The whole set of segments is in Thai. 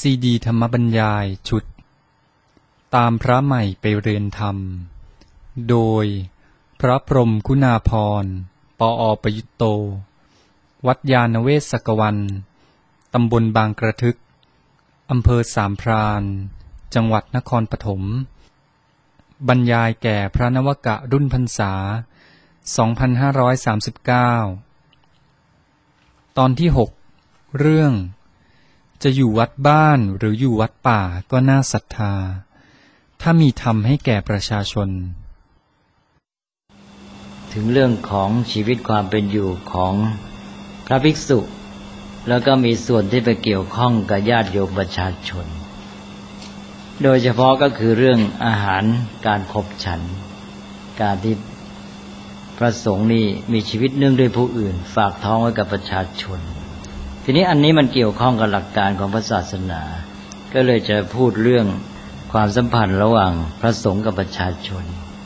ซีดีธรรมบรรยายชุดตามพระใหม่ไปเรียนธรรมโดยพระพรหมคุณาภรณ์ ปอ.ประยุตโต วัดยานเวศกวัน ตำบลบางกระทึก อำเภอสามพราน จังหวัดนครปฐม บรรยายแก่พระนวกะรุ่นพรรษา 2539 ตอนที่ 6 เรื่องจะอยู่วัดบ้านหรืออยู่วัดป่าก็น่าศรัทธาถ้ามีธรรมให้แก่ประชาชนถึงเรื่องของชีวิตความเป็นอยู่ของพระภิกษุแล้วก็มีส่วนที่ไปเกี่ยวข้องกับญาติโยมประชาชนโดยเฉพาะก็คือเรื่องอาหารการขบฉันการที่พระสงฆ์นี่มีชีวิตเนื่องด้วยผู้อื่นฝากท้องไว้กับประชาชนทีนี้อันนี้มันเกี่ยวข้องกับหลักการของพระศาสนาก็เลยจะพูดเรื่องความสัมพันธ์ระหว่างพระสงฆ์กับประชาชน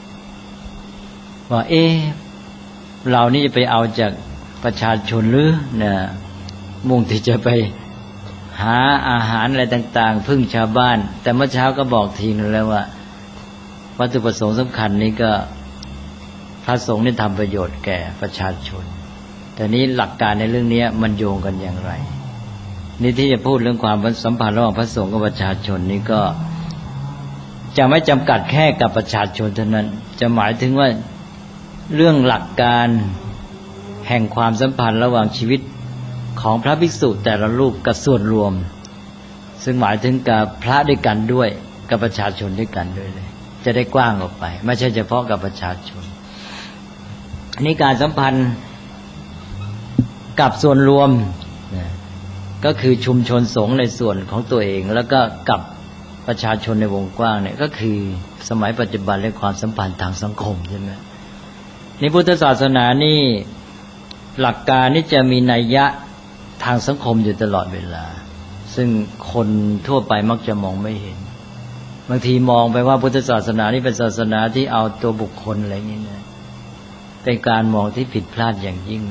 ว่าเรานี่จะไปเอาจากประชาชนหรือเนี่ยมุ่งที่จะไปหาอาหารอะไรต่างๆพึ่งชาวบ้านแต่เมื่อเช้าก็บอกทีนึงแล้วว่าวัตถุประสงค์สำคัญนี้ก็พระสงฆ์นี่ทำประโยชน์แก่ประชาชนแต่นี้หลักการในเรื่องนี้มันโยงกันอย่างไรนี่ที่จะพูดเรื่องความสัมพันธ์ระหว่างพระสงฆ์กับประชาชนนี้ก็จะไม่จำกัดแค่กับประชาชนเท่านั้นจะหมายถึงว่าเรื่องหลักการแห่งความสัมพันธ์ระหว่างชีวิตของพระภิกษุแต่ละรูปกับส่วนรวมซึ่งหมายถึงกับพระด้วยกันด้วยกับประชาชนด้วยกันด้วยเลยจะได้กว้างออกไปไม่ใช่เฉพาะกับประชาชนนี่การสัมพันธ์กับส่วนรวมก็คือชุมชนสงฆ์ในส่วนของตัวเองแล้วก็กับประชาชนในวงกว้างเนี่ยก็คือสมัยปัจจุบันเรื่องความสัมพันธ์ทางสังคมใช่ไหมในพุทธศาสนานี่หลักการนี่จะมีนัยยะทางสังคมอยู่ตลอดเวลาซึ่งคนทั่วไปมักจะมองไม่เห็นบางทีมองไปว่าพุทธศาสนานี่เป็นศาสนาที่เอาตัวบุคคลอะไรอย่างนี้นะเป็นการมองที่ผิดพลาดอย่างยิ่ง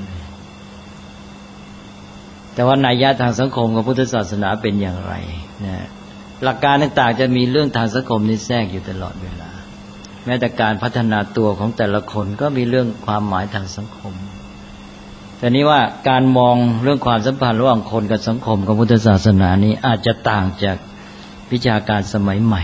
แต่ว่านัยยะทางสังคมของพุทธศาสนาเป็นอย่างไรนะหลักการต่างๆจะมีเรื่องทางสังคมนี้แทรกอยู่ตลอดเวลาแม้แต่การพัฒนาตัวของแต่ละคนก็มีเรื่องความหมายทางสังคมแต่นี้ว่าการมองเรื่องความสัมพันธ์ระหว่างคนกับสังคมของพุทธศาสนานี้อาจจะต่างจากวิชาการสมัยใหม่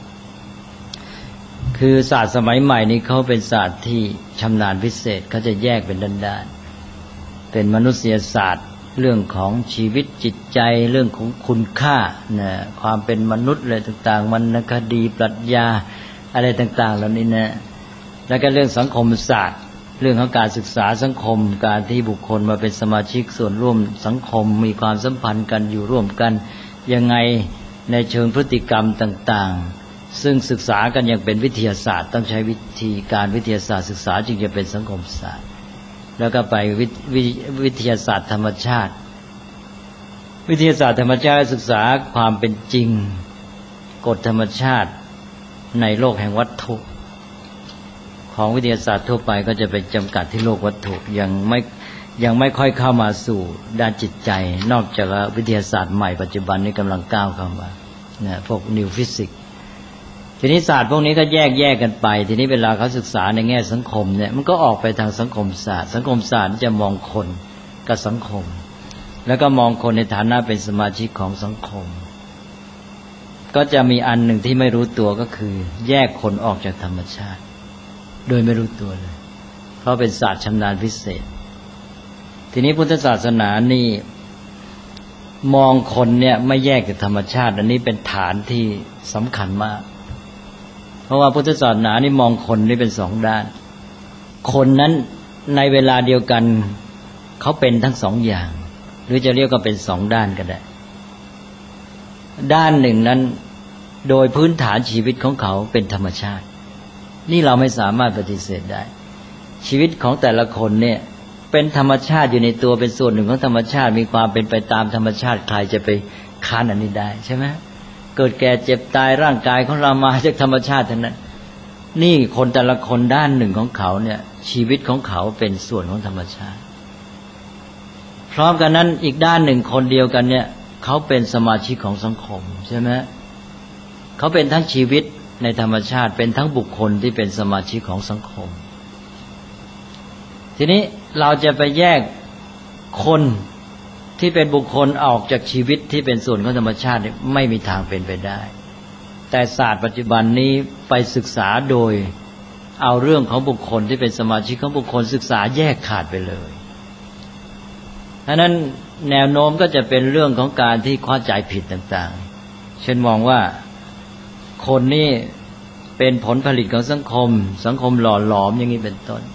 คือศาสตร์สมัยใหม่นี้เขาเป็นศาสตร์ที่ชำนาญพิเศษเขาจะแยกเป็นด้านๆเป็นมนุษยศาสตร์เรื่องของชีวิตจิตใจเรื่องของคุณค่านะความเป็นมนุษย์อะไรต่างๆวรรณคดีปรัชญาอะไรต่างๆเหล่านี้นะแล้วก็เรื่องสังคมศาสตร์เรื่องของการศึกษาสังคมการที่บุคคลมาเป็นสมาชิกส่วนร่วมสังคมมีความสัมพันธ์กันอยู่ร่วมกันยังไงในเชิงพฤติกรรมต่างๆซึ่งศึกษากันอย่างเป็นวิทยาศาสตร์ต้องใช้วิธีการวิทยาศาสตร์ศึกษาจึงจะเป็นสังคมศาสตร์แล้วก็ไปวิทยาศาสตร์ธรรมชาติวิทยาศาสตร์ธรรมชาติศึกษาความเป็นจริงกฎธรรมชาติในโลกแห่งวัตถุของวิทยาศาสตร์ทั่วไปก็จะไปจำกัดที่โลกวัตถุยังไม่ค่อยเข้ามาสู่ด้านจิตใจนอกจากวิทยาศาสตร์ใหม่ปัจจุบันนี้กำลังก้าวเข้ามาเนี่ยพวกนิวฟิสิกส์ทีนี้ศาสตร์พวกนี้ก็แยกกันไปทีนี้เวลาเขาศึกษาในแง่สังคมเนี่ยมันก็ออกไปทางสังคมศาสตร์สังคมศาสตร์จะมองคนกับสังคมแล้วก็มองคนในฐานะเป็นสมาชิกของสังคมก็จะมีอันหนึ่งที่ไม่รู้ตัวก็คือแยกคนออกจากธรรมชาติโดยไม่รู้ตัวเลยเพราะเป็นศาสตร์ชำนาญพิเศษทีนี้พุทธศาสนานี่มองคนเนี่ยไม่แยกจากธรรมชาติอันนี้เป็นฐานที่สำคัญมากเพราะว่าพุทธศาสนานี่มองคนนี่เป็นสองด้านคนนั้นในเวลาเดียวกันเขาเป็นทั้งสองอย่างหรือจะเรียกว่าเป็นสองด้านก็ได้ด้านหนึ่งนั้นโดยพื้นฐานชีวิตของเขาเป็นธรรมชาตินี่เราไม่สามารถปฏิเสธได้ชีวิตของแต่ละคนเนี่ยเป็นธรรมชาติอยู่ในตัวเป็นส่วนหนึ่งของธรรมชาติมีความเป็นไปตามธรรมชาติใครจะไปค้านอันนี้ได้ใช่ไหมเกิดแก่เจ็บตายร่างกายของเรามาจากธรรมชาติทั้งนั้นนี่คนแต่ละคนด้านหนึ่งของเขาเนี่ยชีวิตของเขาเป็นส่วนของธรรมชาติพร้อมกันนั้นอีกด้านหนึ่งคนเดียวกันเนี่ยเขาเป็นสมาชิกของสังคมใช่ไหมเขาเป็นทั้งชีวิตในธรรมชาติเป็นทั้งบุคคลที่เป็นสมาชิกของสังคมทีนี้เราจะไปแยกคนที่เป็นบุคคลออกจากชีวิตที่เป็นส่วนของธรรมชาติไม่มีทางเป็นไปได้แต่ศาสตร์ปัจจุบันนี้ไปศึกษาโดยเอาเรื่องของบุคคลที่เป็นสมาชิกของบุคคลศึกษาแยกขาดไปเลยเพราะนั้นแนวโน้มก็จะเป็นเรื่องของการที่เข้าใจผิดต่างๆเช่นมองว่าคนนี่เป็นผลผลิตของสังคมสังคมหล่อหลอมอย่างนี้เป็นต้น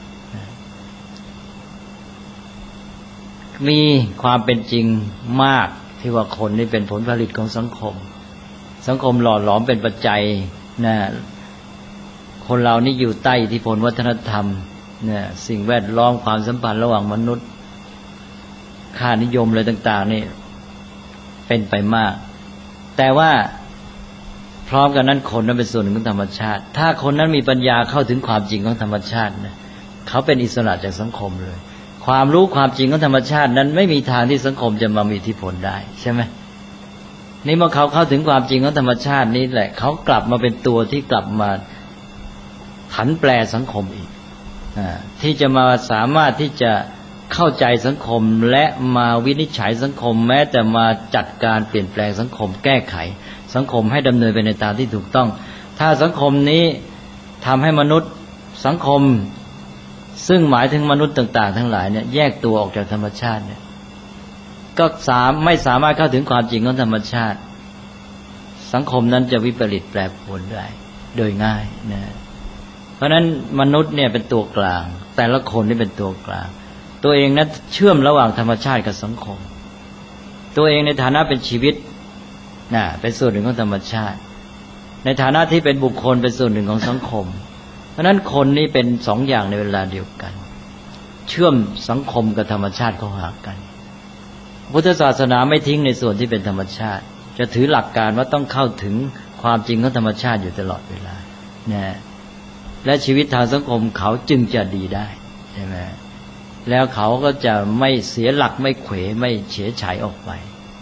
มีความเป็นจริงมากที่ว่าคนนี่เป็นผลผลิตของสังคมสังคมหล่อหลอมเป็นปัจจัยนะคนเรานี่อยู่ใต้อิทธิพลวัฒนธรรมเนี่ยสิ่งแวดล้อมความสัมพันธ์ระหว่างมนุษย์ค่านิยมอะไรต่างๆนี่เป็นไปมากแต่ว่าพร้อมกันนั้นคนนั้นเป็นส่วนหนึ่งของธรรมชาติถ้าคนนั้นมีปัญญาเข้าถึงความจริงของธรรมชาตินะเขาเป็นอิสระจากสังคมเลยความรู้ความจริงของธรรมชาตินั้นไม่มีทางที่สังคมจะมามีอิทธิพลได้ใช่ไหมนี่เมื่อเขาเข้าถึงความจริงของธรรมชาตินี้แหละเขากลับมาเป็นตัวที่กลับมาผันแปรสังคมอีกที่จะมาสามารถที่จะเข้าใจสังคมและมาวินิจฉัยสังคมแม้แต่มาจัดการเปลี่ยนแปลงสังคมแก้ไขสังคมให้ดำเนินไปในทางที่ถูกต้องถ้าสังคมนี้ทำให้มนุษย์สังคมซึ่งหมายถึงมนุษย์ต่างๆทั้งหลายเนี่ยแยกตัวออกจากธรรมชาติเนี่ยก็ไม่สามารถเข้าถึงความจริงของธรรมชาติสังคมนั้นจะวิปริตแปรปรวนได้โดยง่ายนะเพราะฉะนั้นมนุษย์เนี่ยเป็นตัวกลางแต่ละคนนี่เป็นตัวกลางตัวเองนั้นเชื่อมระหว่างธรรมชาติกับสังคมตัวเองในฐานะเป็นชีวิตเป็นส่วนหนึ่งของธรรมชาติในฐานะที่เป็นบุคคลเป็นส่วนหนึ่งของสังคมเพราะฉะนั้นคนนี้เป็นสองอย่างในเวลาเดียวกันเชื่อมสังคมกับธรรมชาติเข้าหากันพุทธศาสนาไม่ทิ้งในส่วนที่เป็นธรรมชาติจะถือหลักการว่าต้องเข้าถึงความจริงของธรรมชาติอยู่ตลอดเวลาและชีวิตทางสังคมเขาจึงจะดีได้ใช่ไหมแล้วเขาก็จะไม่เสียหลักไม่เขวไม่เฉยฉายออกไป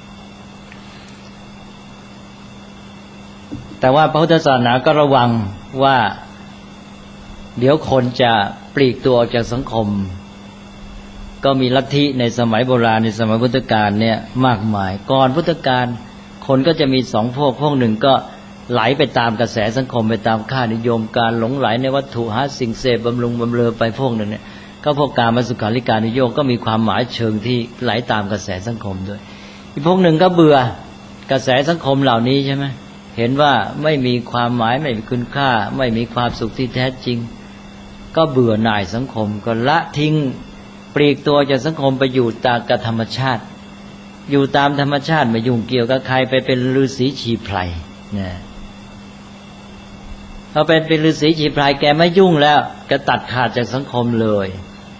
แต่ว่าพระพุทธศาสนาก็ระวังว่าเดี๋ยวคนจะปลีกตัวออกจากสังคมก็มีลัทธิในสมัยโบราณในสมัยพุทธกาลเนี่ยมากมายก่อนพุทธกาลคนก็จะมีสองพวกหนึ่งก็ไหลไปตามกระแสสังคมไปตามค่านิยมการหลงไหลในวัตถุหาสิ่งเสพบำรุงบำเรอไปพวกนึงเนี่ยก็พวกกามสุขาริการนิยมก็มีความหมายเชิงที่ไหลตามกระแสสังคมด้วยอีกพวกหนึ่งก็เบื่อกระแสสังคมเหล่านี้ใช่ไหมเห็นว่าไม่มีความหมายไม่มีคุณค่าไม่มีความสุขที่แท้จริงก็เบื่อหน่ายสังคมก็ละทิ้งปลีกตัวจากสังคมไปอยู่ตามกับธรรมชาติอยู่ตามธรรมชาติไม่ยุ่งเกี่ยวกับใครไปเป็นฤาษีชีไพรเนี่ยพอเป็นฤาษีชีไพรแกไม่ยุ่งแล้วแกตัดขาดจากสังคมเลย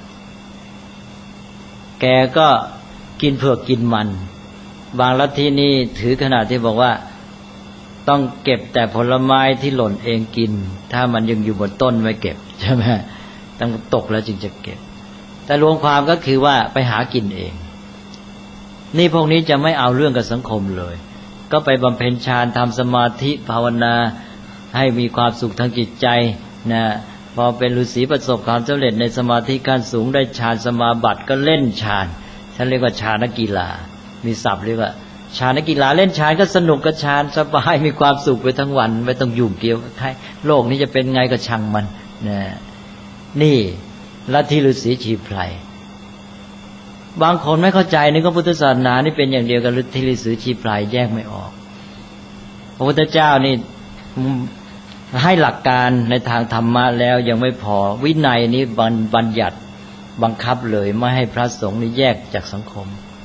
แกก็กินเผือกกินมันบางลัทธินี่ถือขนาดที่บอกว่าต้องเก็บแต่ผลไม้ที่หล่นเองกินถ้ามันยังอยู่บนต้นไม่เก็บใช่ไหมต้องตกแล้วจึงจะเก็บแต่รวมความก็คือว่าไปหากินเองนี่พวกนี้จะไม่เอาเรื่องกับสังคมเลยก็ไปบำเพ็ญฌานทำสมาธิภาวนาให้มีความสุขทางจิตใจนะพอเป็นฤาษีประสบความสำเร็จในสมาธิขั้นสูงได้ฌานสมาบัติก็เล่นฌานฉันเรียกว่าฌานกีฬามีศัพท์เรียกว่าฌานกีฬาเล่นฌานก็สนุกกับฌานสบายมีความสุขไปทั้งวันไม่ต้องยุ่งเกี่ยวกับใครโลกนี้จะเป็นไงก็ช่างมันนะนี่ลัทธิฤาษีชีไพรบางคนไม่เข้าใจนึกว่าพุทธศาสนานี่เป็นอย่างเดียวกับลัทธิฤาษีชีไพรแยกไม่ออกพระพุทธเจ้านี่ให้หลักการในทางธรรมะแล้วยังไม่พอวินัยนี้บัญญัติบังคับเลยไม่ให้พระสงฆ์นี่แยกจากสังคม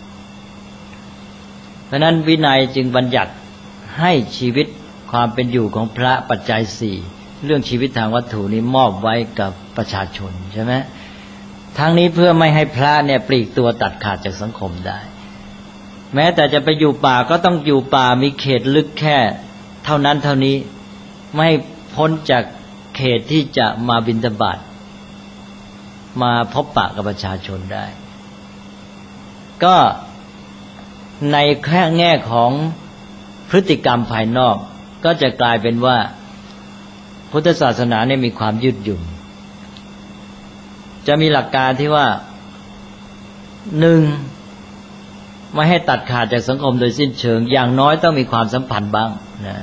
เพราะนั้นวินัยจึงบัญญัติให้ชีวิตความเป็นอยู่ของพระปัจจัยสี่เรื่องชีวิตทางวัตถุนี้มอบไว้กับประชาชนใช่ไหมทั้งนี้เพื่อไม่ให้พระเนี่ยปลีกตัวตัดขาดจากสังคมได้แม้แต่จะไปอยู่ป่าก็ต้องอยู่ป่ามีเขตลึกแค่เท่านั้นเท่านี้ไม่พ้นจากเขตที่จะมาบิณฑบาตมาพบปะกับประชาชนได้ก็ในแง่ของพฤติกรรมภายนอกก็จะกลายเป็นว่าพุทธศาสนาเนี่ยมีความยืดหยุ่นจะมีหลักการที่ว่าหนึ่งไม่ให้ตัดขาดจากสังคมโดยสิ้นเชิงอย่างน้อยต้องมีความสัมพันธ์บ้างนะ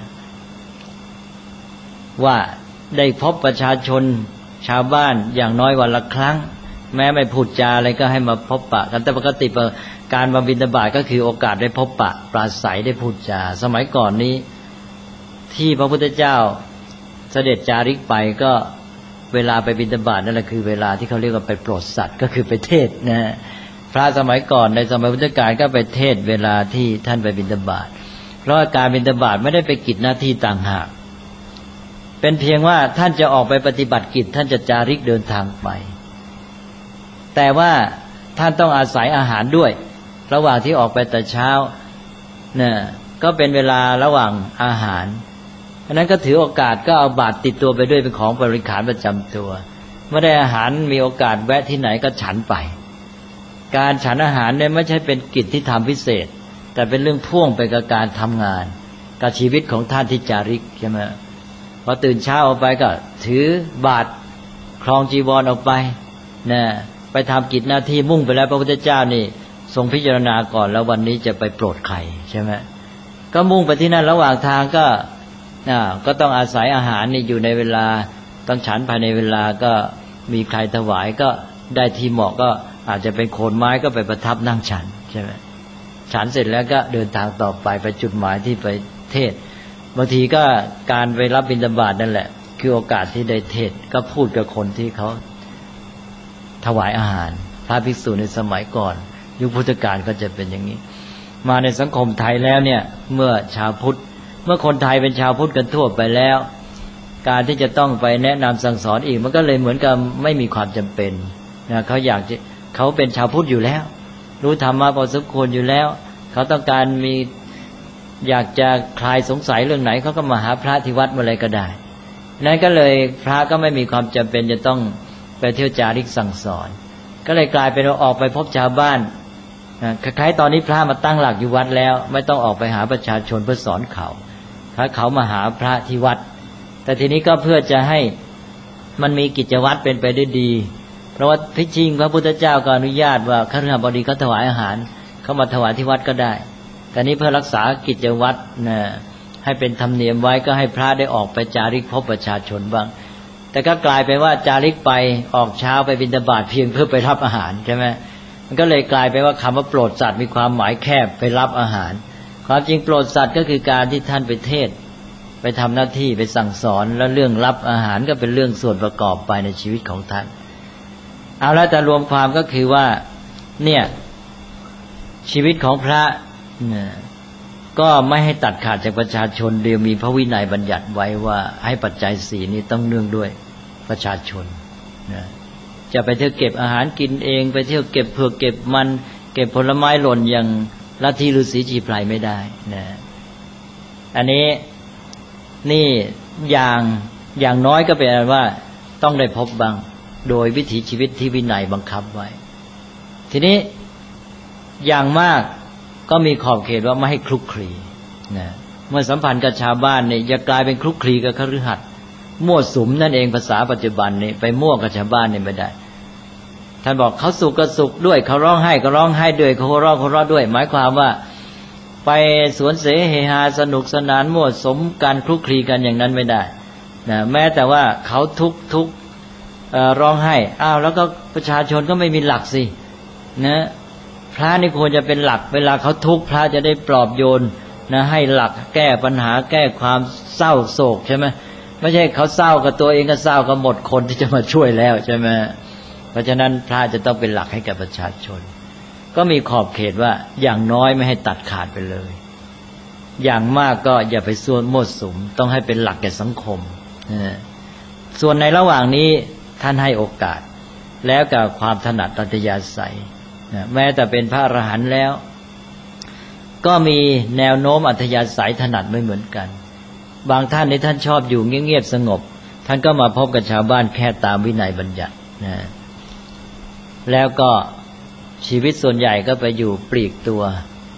ว่าได้พบประชาชนชาวบ้านอย่างน้อยวันละครั้งแม้ไม่พูดจาอะไรก็ให้มาพบปะกันแต่ปกติการมาบิณฑบาตก็คือโอกาสได้พบปะปราศัยได้พูดจาสมัยก่อนนี้ที่พระพุทธเจ้าเสด็จจาริกไปก็เวลาไปบิณฑบาตนั่นแหละคือเวลาที่เขาเรียกว่าไปโปรดสัตว์ก็คือไปเทศน์นะพระสมัยก่อนในสมัยพุทธกาลก็ไปเทศน์เวลาที่ท่านไปบิณฑบาตเพราะการบิณฑบาตไม่ได้ไปกิจหน้าที่ต่างหากเป็นเพียงว่าท่านจะออกไปปฏิบัติกิจท่านจะจาริกเดินทางไปแต่ว่าท่านต้องอาศัยอาหารด้วยระหว่างที่ออกไปแต่เช้าเนี่ยก็เป็นเวลาระหว่างอาหารเพราะนั้นก็ถือโอกาสก็เอาบาตรติดตัวไปด้วยเป็นของบริขารประจำตัวเมื่อได้อาหารมีโอกาสแวะที่ไหนก็ฉันไปการฉันอาหารเนี่ยไม่ใช่เป็นกิจที่ทำพิเศษแต่เป็นเรื่องพ่วงไปกับการทำงานกับชีวิตของท่านที่จาริกใช่ไหมพอตื่นเช้าออกไปก็ถือบาตรครองจีวรออกไปนะไปทำกิจหน้าที่มุ่งไปแล้วพระพุทธเจ้านี่ทรงพิจารณาก่อนแล้ววันนี้จะไปโปรดใครใช่ไหมก็มุ่งไปที่นั่นระหว่างทางก็ต้องอาศัยอาหารนี่อยู่ในเวลาต้องฉันภายในเวลาก็มีใครถวายก็ได้ที่เหมาะก็อาจจะเป็นโคนไม้ก็ไปประทับนั่งฉันใช่ไหมฉันเสร็จแล้วก็เดินทางต่อไปจุดหมายที่ไปเทศบางทีก็การไปรับบิณฑบาตนั่นแหละคือโอกาสที่ได้เทศก็พูดกับคนที่เขาถวายอาหารพระภิกษุในสมัยก่อนยุคพุทธกาลก็จะเป็นอย่างนี้มาในสังคมไทยแล้วเนี่ยเมื่อชาวพุทธเมื่อคนไทยเป็นชาวพุทธกันทั่วไปแล้วการที่จะต้องไปแนะนำสั่งสอนอีกมันก็เลยเหมือนกับไม่มีความจำเป็นนะเขาเป็นชาวพุทธอยู่แล้วรู้ธรรมะพอสมควรอยู่แล้วเขาต้องการอยากจะคลายสงสัยเรื่องไหนเขาก็มาหาพระที่วัดเมื่อไรก็ได้นั้นก็เลยพระก็ไม่มีความจำเป็นจะต้องไปเที่ยวจาริกสั่งสอนก็เลยกลายเป็นว่าออกไปพบชาวบ้านคล้ายๆตอนนี้พระมาตั้งหลักอยู่วัดแล้วไม่ต้องออกไปหาประชาชนเพื่อสอนเขามาหาพระที่วัดแต่ทีนี้ก็เพื่อจะให้มันมีกิจวัตรเป็นไปได้ดีเพราะว่าที่จริงพระพุทธเจ้าก็อนุญาตว่าคฤหัสบดีเขาถวายอาหารเขามาถวายที่วัดก็ได้แต่นี้เพื่อรักษากิจวัตรให้เป็นธรรมเนียมไว้ก็ให้พระได้ออกไปจาริกพบประชาชนบ้างแต่ก็กลายเป็นว่าจาริกไปออกเช้าไปบิณฑบาตเพียงเพื่อไปรับอาหารใช่ไหมมันก็เลยกลายเป็นว่าคำว่าโปรดสัตว์มีความหมายแคบไปรับอาหารความจริงโปรดสัตว์ก็คือการที่ท่านไปเทศไปทำหน้าที่ไปสั่งสอนแล้วเรื่องรับอาหารก็เป็นเรื่องส่วนประกอบไปในชีวิตของท่านเอาแล้วแต่รวมความก็คือว่าเนี่ยชีวิตของพระก็ไม่ให้ตัดขาดจากประชาชนเดียวมีพระวินัยบัญญัติไว้ว่าให้ปัจจัยสี่นี้ต้องเนื่องด้วยประชาชนนะจะไปเที่ยวเก็บอาหารกินเองไปเที่ยวเก็บเผือกเก็บมันเก็บผลไม้หล่นอย่างลัทธิฤาษีชีไพรไม่ได้นะอันนี้นี่อย่างน้อยก็เป็นว่าต้องได้พบบ้างโดยวิถีชีวิตที่วินัยบังคับไว้ทีนี้อย่างมากก็มีขอบเขตว่าไม่ให้คลุกคลีนะเมื่อสัมพันธ์กับชาวบ้านเนี่ยอย่ากลายเป็นคลุกคลีกับคฤหัสถ์มั่วสุมนั่นเองภาษาปัจจุบันนี่ไปมั่วกับชาวบ้านนี่ไม่ได้ท่านบอกเขาสุขก็สุขด้วยเขาร้องไห้ก็ร้องไห้ด้วยเขาหัวเราะด้วยหมายความว่าไปสวนเสเฮฮาสนุกสนานมั่วสุมกันคลุกคลีกันอย่างนั้นไม่ได้นะแม้แต่ว่าเขาทุกข์ร้องไห้แล้วก็ประชาชนก็ไม่มีหลักสินะพระนี่ควรจะเป็นหลักเวลาเขาทุกข์พระจะได้ปลอบโยนนะให้หลักแก้ปัญหาแก้ความเศร้าโศกใช่ไหมไม่ใช่เขาเศร้ากับตัวเองก็เศร้ากับหมดคนที่จะมาช่วยแล้วใช่ไหมเพราะฉะนั้นพระจะต้องเป็นหลักให้กับประชาชนก็มีขอบเขตว่าอย่างน้อยไม่ให้ตัดขาดไปเลยอย่างมากก็อย่าไปส่วนมั่วสุมต้องให้เป็นหลักแก่สังคมส่วนในระหว่างนี้ท่านให้โอกาสแล้วกับความถนัดอัธยาศัยแม้แต่เป็นพระอรหันต์แล้วก็มีแนวโน้มอัธยาศัยถนัดไม่เหมือนกันบางท่านในท่านชอบอยู่เงียบๆสงบท่านก็มาพบกับชาวบ้านแค่ตามวินัยบัญญัตินะแล้วก็ชีวิตส่วนใหญ่ก็ไปอยู่ปลีกตัว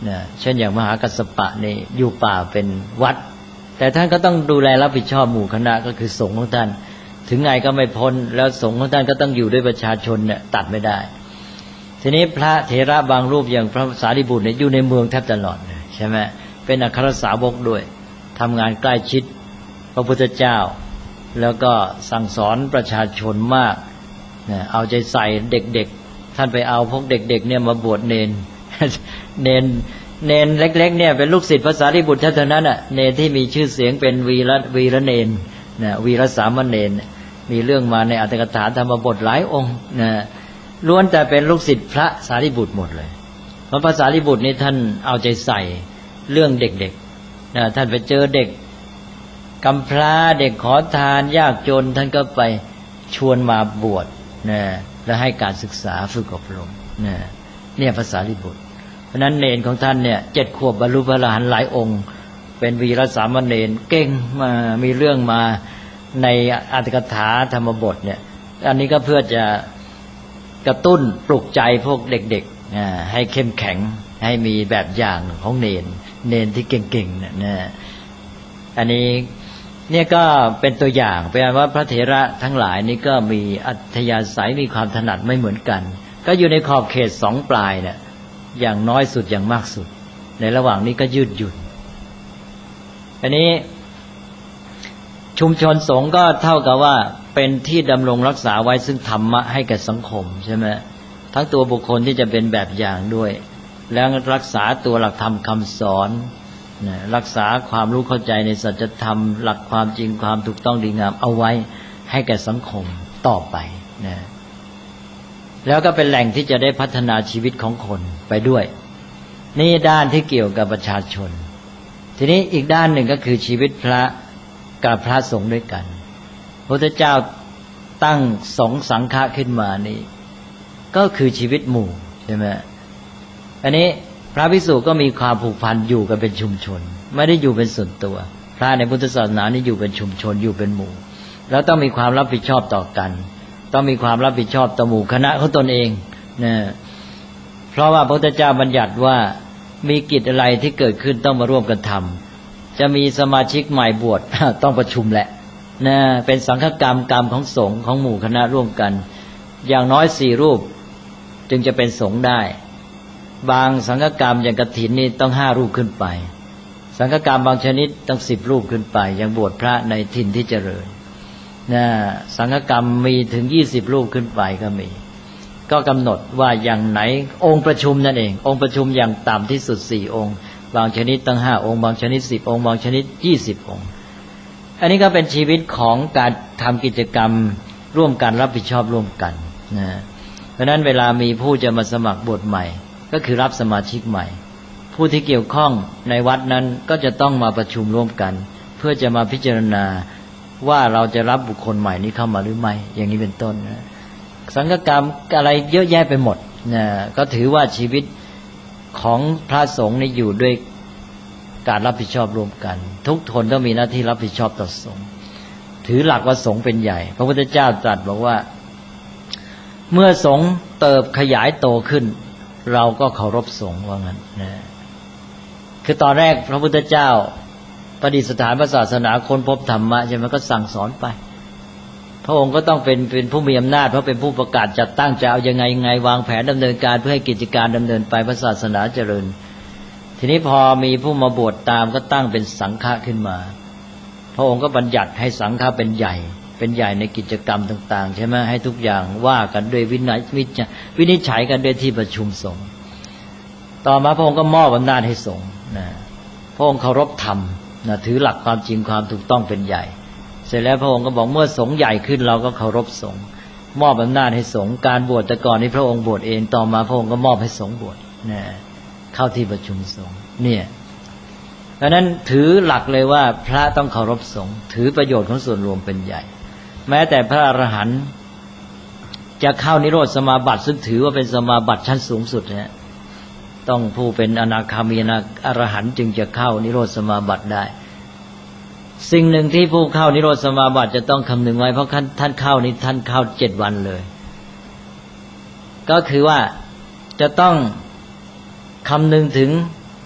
นะเช่นอย่างมหากัสสปะนี่อยู่ป่าเป็นวัดแต่ท่านก็ต้องดูแลรับผิดชอบหมู่คณะก็คือสงฆ์ของท่านถึงไงก็ไม่พ้นแล้วสงฆ์ของท่านก็ต้องอยู่ด้วยประชาชนเนี่ยตัดไม่ได้ทีนี้พระเถระบางรูปอย่างพระสารีบุตรเนี่ยอยู่ในเมืองแทบตลอดใช่ไหมเป็นอัครสาวกด้วยทำงานใกล้ชิดพระพุทธเจ้าแล้วก็สั่งสอนประชาชนมากเอาใจใส่เด็กๆท่านไปเอาพวกเด็กๆเนี่ยมาบวชเนน เนนเล็กๆเนี่ยเป็นลูกศิษย์พระสารีบุตรเท่านั้นน่ะเนนที่มีชื่อเสียงเป็นวีระเนนนะวีรสามเณรมีเรื่องมาในอัตถกถาธรรมบทหลายองค์นะล้วนแต่เป็นลูกศิษย์พระสารีบุตรหมดเลยเพราะพระสารีบุตรนี่ท่านเอาใจใส่เรื่องเด็กๆนะท่านไปเจอเด็กกำพร้าเด็กขอทานยากจนท่านก็ไปชวนมาบวชนะและให้การศึกษาฝึกอบรมนะเนี่ยพระสารีบุตรเพราะนั้นเนรของท่านเนี่ย7 ขวบบรรลุพระอรหันต์หลายองค์เป็นวีรสามเณรเก่งมามีเรื่องมาในอัตถกถาธรรมบทเนี่ยอันนี้ก็เพื่อจะกระตุ้นปลุกใจพวกเด็กๆให้เข้มแข็งให้มีแบบอย่างของเนรที่เก่งๆเนี่ยอันนี้เนี่ยก็เป็นตัวอย่างแปลว่าพระเถระทั้งหลายนี่ก็มีอัธยาศัยมีความถนัดไม่เหมือนกันก็อยู่ในขอบเขต2 ปลายเนี่ยอย่างน้อยสุดอย่างมากสุดในระหว่างนี้ก็ยืดหยุ่นอันนี้ชุมชนสงฆ์ก็เท่ากับว่าเป็นที่ดำรงรักษาไว้ซึ่งธรรมะให้แก่สังคมใช่ไหมทั้งตัวบุคคลที่จะเป็นแบบอย่างด้วยแล้วรักษาตัวหลักธรรมคำสอนรักษาความรู้เข้าใจในสัจธรรมหลักความจริงความถูกต้องดีงามเอาไว้ให้แก่สังคมต่อไปนะแล้วก็เป็นแหล่งที่จะได้พัฒนาชีวิตของคนไปด้วยนี่ด้านที่เกี่ยวกับประชาชนทีนี้อีกด้านหนึ่งก็คือชีวิตพระกับพระสงฆ์ด้วยกันพระพุทธเจ้าตั้งสงฆ์สังฆะขึ้นมานี่ก็คือชีวิตหมู่ใช่ไหมอันนี้พระภิกษุก็มีความผูกพันอยู่กันเป็นชุมชนไม่ได้อยู่เป็นส่วนตัวพระในพุทธศาสนานี่อยู่เป็นชุมชนอยู่เป็นหมู่แล้วต้องมีความรับผิดชอบต่อกันต้องมีความรับผิดชอบต่อหมู่คณะของตนเองนะเพราะว่าพระพุทธเจ้าบัญญัติว่ามีกิจอะไรที่เกิดขึ้นต้องมาร่วมกันทำจะมีสมาชิกใหม่บวช ต้องประชุมแหละนะเป็นสังฆกรรมกรรมของสงฆ์ของหมู่คณะร่วมกันอย่างน้อย4 รูปจึงจะเป็นสงฆ์ได้บางสังฆกรรมอย่างกฐินนี่ต้อง5 รูปขึ้นไปสังฆกรรมบางชนิดต้อง10 รูปขึ้นไปอย่างบวชพระในถิ่นที่เจริญนะสังฆกรรมมีถึง20 รูปขึ้นไปก็มีก็กำหนดว่าอย่างไหนองค์ประชุมนั่นเององค์ประชุมอย่างต่ำที่สุด4 องค์บางชนิดตั้ง5 องค์บางชนิด10 องค์บางชนิด20 องค์อันนี้ก็เป็นชีวิตของการทำกิจกรรมร่วมกันรับผิดชอบร่วมกันนะเพราะนั้นเวลามีผู้จะมาสมัครบวชใหม่ก็คือรับสมาชิกใหม่ผู้ที่เกี่ยวข้องในวัดนั้นก็จะต้องมาประชุมร่วมกันเพื่อจะมาพิจารณาว่าเราจะรับบุคคลใหม่นี้เข้ามาหรือไม่อย่างนี้เป็นต้นนะสังฆกรรมอะไรเยอะแยะไปหมดนะก็ถือว่าชีวิตของพระสงฆ์นี่อยู่ด้วยการรับผิดชอบร่วมกันทุกคนต้องมีหน้าที่รับผิดชอบต่อสงฆ์ถือหลักว่าสงฆ์เป็นใหญ่พระพุทธเจ้าตรัสบอกว่าเมื่อสงฆ์เติบขยายโตขึ้นเราก็เคารพสงฆ์ว่างั้นนะคือตอนแรกพระพุทธเจ้าประดิษฐานพระศาสนาค้นพบธรรมะใช่ไหมก็สั่งสอนไปพระองค์ก็ต้องเป็นผู้มีอำนาจเพราะเป็นผู้ประกาศจัดตั้งจะเอายังไงวางแผนดำเนินการเพื่อให้กิจการดำเนินไปพระศาสนาเจริญทีนี้พอมีผู้มาบวชตามก็ตั้งเป็นสังฆะขึ้นมาพระองค์ก็บัญญัติให้สังฆะเป็นใหญ่ในกิจกรรมต่างๆใช่ไหมให้ทุกอย่างว่ากันด้วยวินิจฉัยกันด้วยที่ประชุมสงฆ์ต่อมาพระองค์ก็มอบอำนาจให้สงฆ์นะพระองค์เคารพธรรมนะถือหลักความจริงความถูกต้องเป็นใหญ่เสร็จแล้วพระองค์ก็บอกเมื่อสงฆ์ใหญ่ขึ้นเราก็เคารพสงฆ์มอบอำนาจให้สงฆ์การบวชแต่ก่อนนี้พระองค์บวชเองต่อมาพระองค์ก็มอบให้สงฆ์บวชนะเข้าที่ประชุมสงฆ์เนี่ยเพราะนั้นถือหลักเลยว่าพระต้องเคารพสงฆ์ถือประโยชน์ของส่วนรวมเป็นใหญ่แม้แต่พระอรหันต์จะเข้านิโรธสมาบัติซึ่งถือว่าเป็นสมาบัติชั้นสูงสุดนะต้องผู้เป็นอนาคามีอรหันต์จึงจะเข้านิโรธสมาบัติได้สิ่งหนึ่งที่ผู้เข้านิโรธสมาบัติจะต้องคำนึงไว้เพราะท่านเข้านี้ท่านเข้า7 วันเลยก็คือว่าจะต้องคำนึงถึง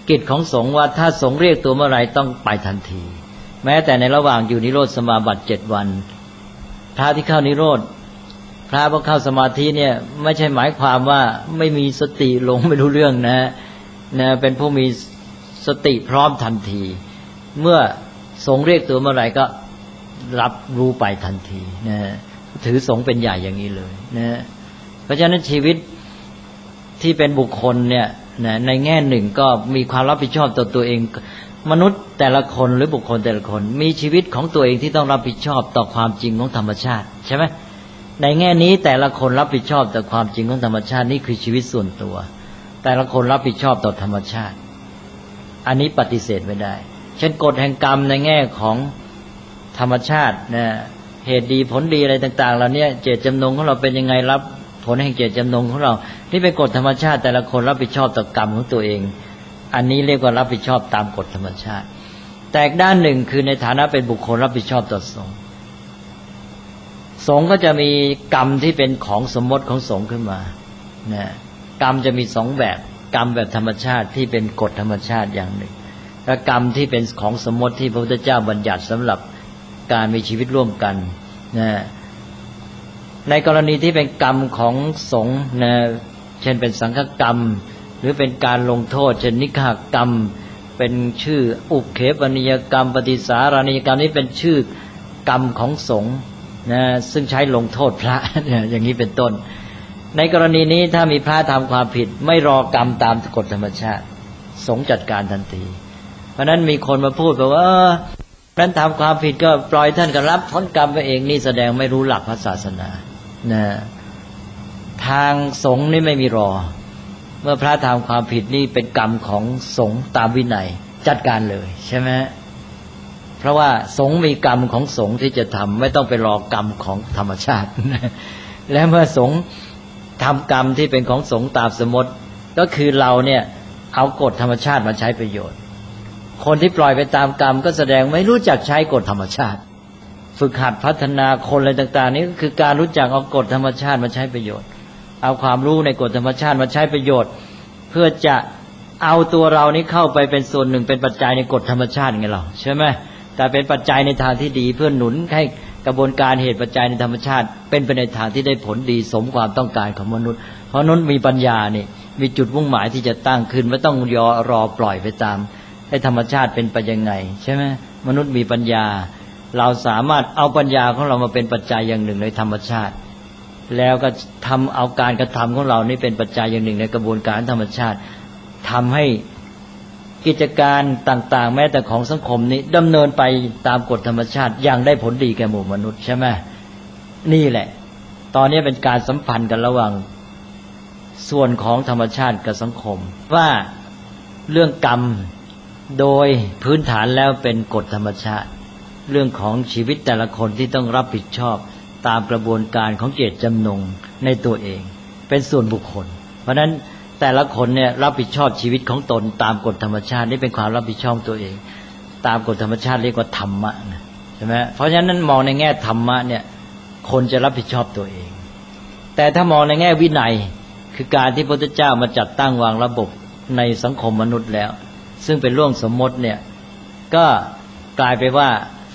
กิจของสงฆ์ว่าถ้าสงฆ์เรียกตัวเมื่อไรต้องไปทันที แม้แต่ในระหว่างอยู่นิโรธสมาบัติ7 วันพระที่เข้านิโรธพระพอเข้าสมาธิเนี่ยไม่ใช่หมายความว่าไม่มีสติหลงไม่รู้เรื่องนะเป็นผู้มีสติพร้อมทันทีเมื่อสงฆ์เรียกตัวเมื่อไหร่ก็รับรู้ไปทันทีนะถือสงฆ์เป็นใหญ่อย่างนี้เลยนะเพราะฉะนั้นชีวิตที่เป็นบุคคลเนี่ยนะในแง่หนึ่งก็มีความรับผิดชอบต่อตัวเองมนุษย์แต่ละคนหรือบุคคลแต่ละคนมีชีวิตของตัวเองที่ต้องรับผิดชอบต่อความจริงของธรรมชาติใช่ไหมในแง่นี้แต่ละคนรับผิดชอบต่อความจริงของธรรมชาตินี่คือชีวิตส่วนตัวแต่ละคนรับผิดชอบต่อธรรมชาติอันนี้ปฏิเสธไม่ได้เช่นกฎแห่งกรรมในแง่ของธรรมชาตินะเหตุดีผลดีอะไรต่างๆเหล่านี้เจตจำนงของเราเป็นยังไงรับผลแห่งเจตจำนงของเรานี่เป็นกฎธรรมชาติแต่ละคนรับผิดชอบต่อกรรมของตัวเองอันนี้เรียกว่ารับผิดชอบตามกฎธรรมชาติแต่อีกด้านหนึ่งคือในฐานะเป็นบุคคลรับผิดชอบต่อสงฆ์สงฆ์ก็จะมีกรรมที่เป็นของสมมติของสงฆ์ขึ้นมานะกรรมจะมี2 แบบกรรมแบบธรรมชาติที่เป็นกฎธรรมชาติอย่างหนึ่งและกรรมที่เป็นของสมมติที่พระพุทธเจ้าบัญญัติสำหรับการมีชีวิตร่วมกันนะในกรณีที่เป็นกรรมของสงฆ์นะเช่นเป็นสังฆกรรมหรือเป็นการลงโทษเช่นนิฆากรรมเป็นชื่ออุเขปนิยกรรมปฏิสารานิยกรรมนี้เป็นชื่อกรรมของสงฆ์นะซึ่งใช้ลงโทษพระอย่างนี้เป็นต้นในกรณีนี้ถ้ามีพระทำความผิดไม่รอกรรมตามกฎธรรมชาติสงฆ์จัดการทันทีเพราะนั้นมีคนมาพูดบอกว่าท่านทำความผิดก็ปล่อยท่านก็รับผลกรรมไปเองนี่แสดงไม่รู้หลักพระศาสนานะทางสงฆ์นี่ไม่มีรอเมื่อพระทำความผิดนี่เป็นกรรมของสงฆ์ตามวินัยจัดการเลยใช่ไหมเพราะว่าสงฆ์มีกรรมของสงฆ์ที่จะทำไม่ต้องไปรอกรรมของธรรมชาติและเมื่อสงฆ์ทำกรรมที่เป็นของสงฆ์ตามสมมติก็คือเราเนี่ยเอากฎธรรมชาติมาใช้ประโยชน์คนที่ปล่อยไปตามกรรมก็แสดงไม่รู้จักใช้กฎธรรมชาติฝึกหัดพัฒนาคนอะไรต่างๆนี้ก็คือการรู้จักเอากฎธรรมชาติมาใช้ประโยชน์เอาความรู้ในกฎธรรมชาติมาใช้ประโยชน์เพื่อจะเอาตัวเรานี้เข้าไปเป็นส่วนหนึ่งเป็นปัจจัยในกฎธรรมชาติไงเราใช่ไหมแต่เป็นปัจจัยในทางที่ดีเพื่อหนุนให้กระบวนการเหตุปัจจัยในธรรมชาติเป็นไปในทางที่ได้ผลดีสมความต้องการของมนุษย์เพราะมนุษย์มีปัญญานี่มีจุดมุ่งหมายที่จะตั้งขึ้นไม่ต้องรอปล่อยไปตามให้ธรรมชาติเป็นไปยังไงใช่ไหมมนุษย์มีปัญญาเราสามารถเอาปัญญาของเรามาเป็นปัจจัยอย่างหนึ่งในธรรมชาติแล้วก็ทำเอาการกระทำของเรานี่เป็นปัจจัยอย่างหนึ่งในกระบวนการธรรมชาติทำให้กิจการต่างๆแม้แต่ของสังคมนี้ดำเนินไปตามกฎธรรมชาติอย่างได้ผลดีแก่หมู่มนุษย์ใช่ไหมนี่แหละตอนนี้เป็นการสัมพันธ์กันระหว่างส่วนของธรรมชาติกับสังคมว่าเรื่องกรรมโดยพื้นฐานแล้วเป็นกฎธรรมชาติเรื่องของชีวิตแต่ละคนที่ต้องรับผิดชอบตามกระบวนการของเจตจำนงในตัวเองเป็นส่วนบุคคลเพราะฉะนั้นแต่ละคนเนี่ยรับผิดชอบชีวิตของตนตามกฎธรรมชาตินี่เป็นความรับผิดชอบตัวเองตามกฎธรรมชาติเรียกว่าธรรมะนะใช่ไหมเพราะฉะนั้นมองในแง่ธรรมะเนี่ยคนจะรับผิดชอบตัวเองแต่ถ้ามองในแง่วินัยคือการที่พระพุทธเจ้ามาจัดตั้งวางระบบในสังคมมนุษย์แล้วซึ่งเป็นเรื่องสมมติเนี่ยก็กลายไปว่า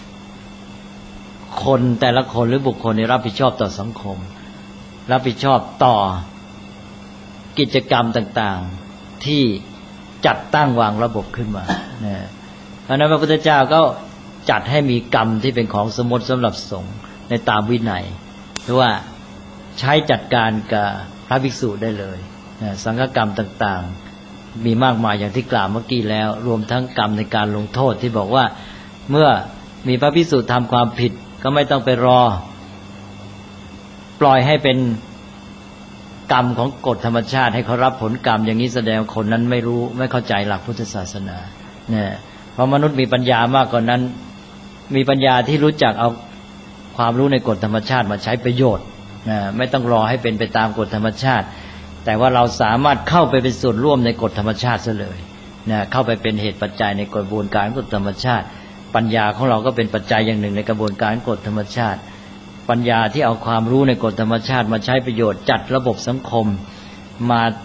คนแต่ละคนหรือบุคคลนี่รับผิดชอบต่อสังคมรับผิดชอบต่อกิจกรรมต่างๆที่จัดตั้งวางระบบขึ้นมาเพราะนั้นพระพุทธเจ้าก็จัดให้มีกรรมที่เป็นของสมมติสำหรับสงฆ์ในตามวินัยหรือว่าใช้จัดการกับพระภิกษุได้เลยสังฆกรรมต่างๆมีมากมายอย่างที่กล่าวเมื่อกี้แล้วรวมทั้งกรรมในการลงโทษที่บอกว่าเมื่อมีพระภิกษุทำความผิดก็ไม่ต้องไปรอปล่อยให้เป็นกรรมของกฎธรรมชาติให้เขารับผลกรรมอย่างนี้แสดงคนนั้นไม่รู้ไม่เข้าใจหลักพุทธศาสนาเนี่ยเพราะมนุษย์มีปัญญามากกว่านั้นมีปัญญาที่รู้จักเอาความรู้ในกฎธรรมชาติมาใช้ประโยชน์ไม่ต้องรอให้เป็นไปตามกฎธรรมชาติแต่ว่าเราสามารถเข้าไปเป็นส่วนร่วมในกฎธรรมชาติซะเลยเข้าไปเป็นเหตุปัจจัยในกระบวนการกฎธรรมชาติปัญญาของเราก็เป็นปัจจัยอย่างหนึ่งในกระบวนการกฎธรรมชาติปัญญาที่เอาความรู้ในกฎธรรมชาติมาใช้ประโยชน์จัดระบบสังคมมา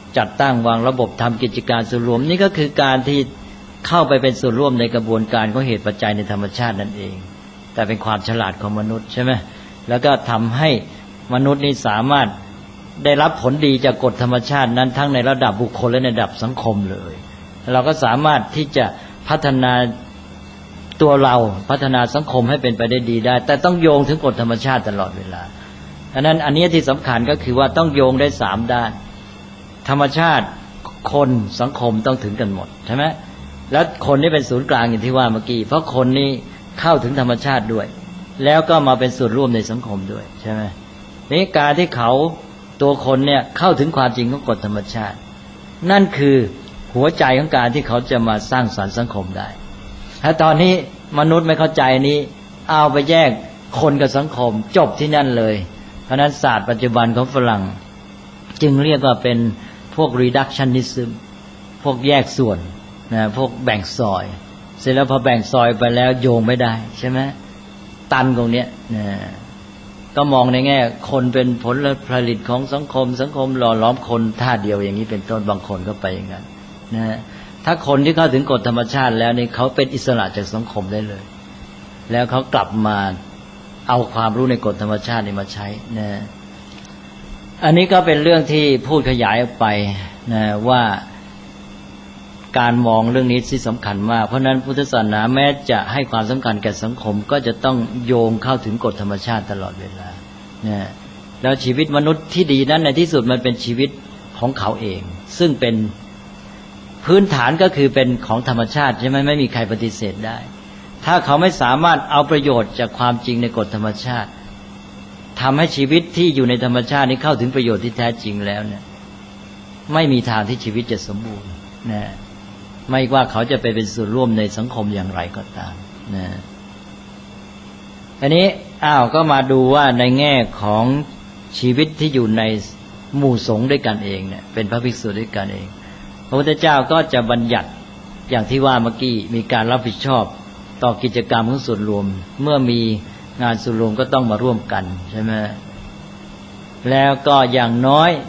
จัดตั้งวางระบบทำกิจการส่วนรวมนี่ก็คือการที่เข้าไปเป็นส่วนร่วมในกระบวนการของเหตุปัจจัยในธรรมชาตินั่นเองแต่เป็นความฉลาดของมนุษย์ใช่ไหมแล้วก็ทำให้มนุษย์นี่สามารถได้รับผลดีจากกฎธรรมชาตินั้นทั้งในระดับบุคคลและในระดับสังคมเลยเราก็สามารถที่จะพัฒนาตัวเราพัฒนาสังคมให้เป็นไปได้ดีได้แต่ต้องโยงถึงกฎธรรมชาติตลอดเวลาอันนั้นอันนี้ที่สำคัญก็คือว่าต้องโยงได้3ด้านธรรมชาติคนสังคมต้องถึงกันหมดใช่ไหมแล้วคนนี่เป็นศูนย์กลางอย่างที่ว่าเมื่อกี้เพราะคนนี้เข้าถึงธรรมชาติด้วยแล้วก็มาเป็นส่วนร่วมในสังคมด้วยใช่ไหมนี่การที่เขาตัวคนเนี่ยเข้าถึงความจริงของกฎธรรมชาตินั่นคือหัวใจของการที่เขาจะมาสร้างสรรค์สังคมได้ถ้าตอนนี้มนุษย์ไม่เข้าใจนี้เอาไปแยกคนกับสังคมจบที่นั่นเลยเพราะนั้นศาสตร์ปัจจุบันของฝรั่งจึงเรียกว่าเป็นพวก reductionism พวกแยกส่วนนะพวกแบ่งซอยเสร็จแล้วพอแบ่งซอยไปแล้วโยงไม่ได้ใช่ไหมตันตรงเนี้ยนะก็มองในแง่คนเป็นผลผลิตของสังคมสังคมหล่อหลอมคนท่าเดียวอย่างนี้เป็นต้นบางคนก็ไปอย่างนั้นนะถ้าคนที่เข้าถึงกฎธรรมชาติแล้วนี่เขาเป็นอิสระจากสังคมได้เลยแล้วเขากลับมาเอาความรู้ในกฎธรรมชาตินี่มาใช้นะอันนี้ก็เป็นเรื่องที่พูดขยายออกไปนะว่าการมองเรื่องนี้ที่สำคัญมากเพราะนั้นพุทธศาสนาแม้จะให้ความสำคัญแก่สังคมก็จะต้องโยงเข้าถึงกฎธรรมชาติตลอดเวลานะแล้วชีวิตมนุษย์ที่ดีนั้นในที่สุดมันเป็นชีวิตของเขาเองซึ่งเป็นพื้นฐานก็คือเป็นของธรรมชาติใช่ไหมไม่มีใครปฏิเสธได้ถ้าเขาไม่สามารถเอาประโยชน์จากความจริงในกฎธรรมชาติทำให้ชีวิตที่อยู่ในธรรมชาตินี้เข้าถึงประโยชน์ที่แท้จริงแล้วเนี่ยไม่มีทางที่ชีวิตจะสมบูรณ์นะไม่ว่าเขาจะไปเป็นส่วนร่วมในสังคมอย่างไรก็ตามนะอันนี้ก็มาดูว่าในแง่ของชีวิตที่อยู่ในหมู่สงฆ์ด้วยกันเองเนี่ยเป็นพระภิกษุด้วยกันเองพระพุทธเจ้าก็จะบัญญัติอย่างที่ว่าเมื่อกี้มีการรับผิดชอบต่อกิจกรรมของส่วนรวมเมื่อมีงานส่วนรวมก็ต้องมาร่วมกันใช่ไหมแล้วก็อย่างน้อย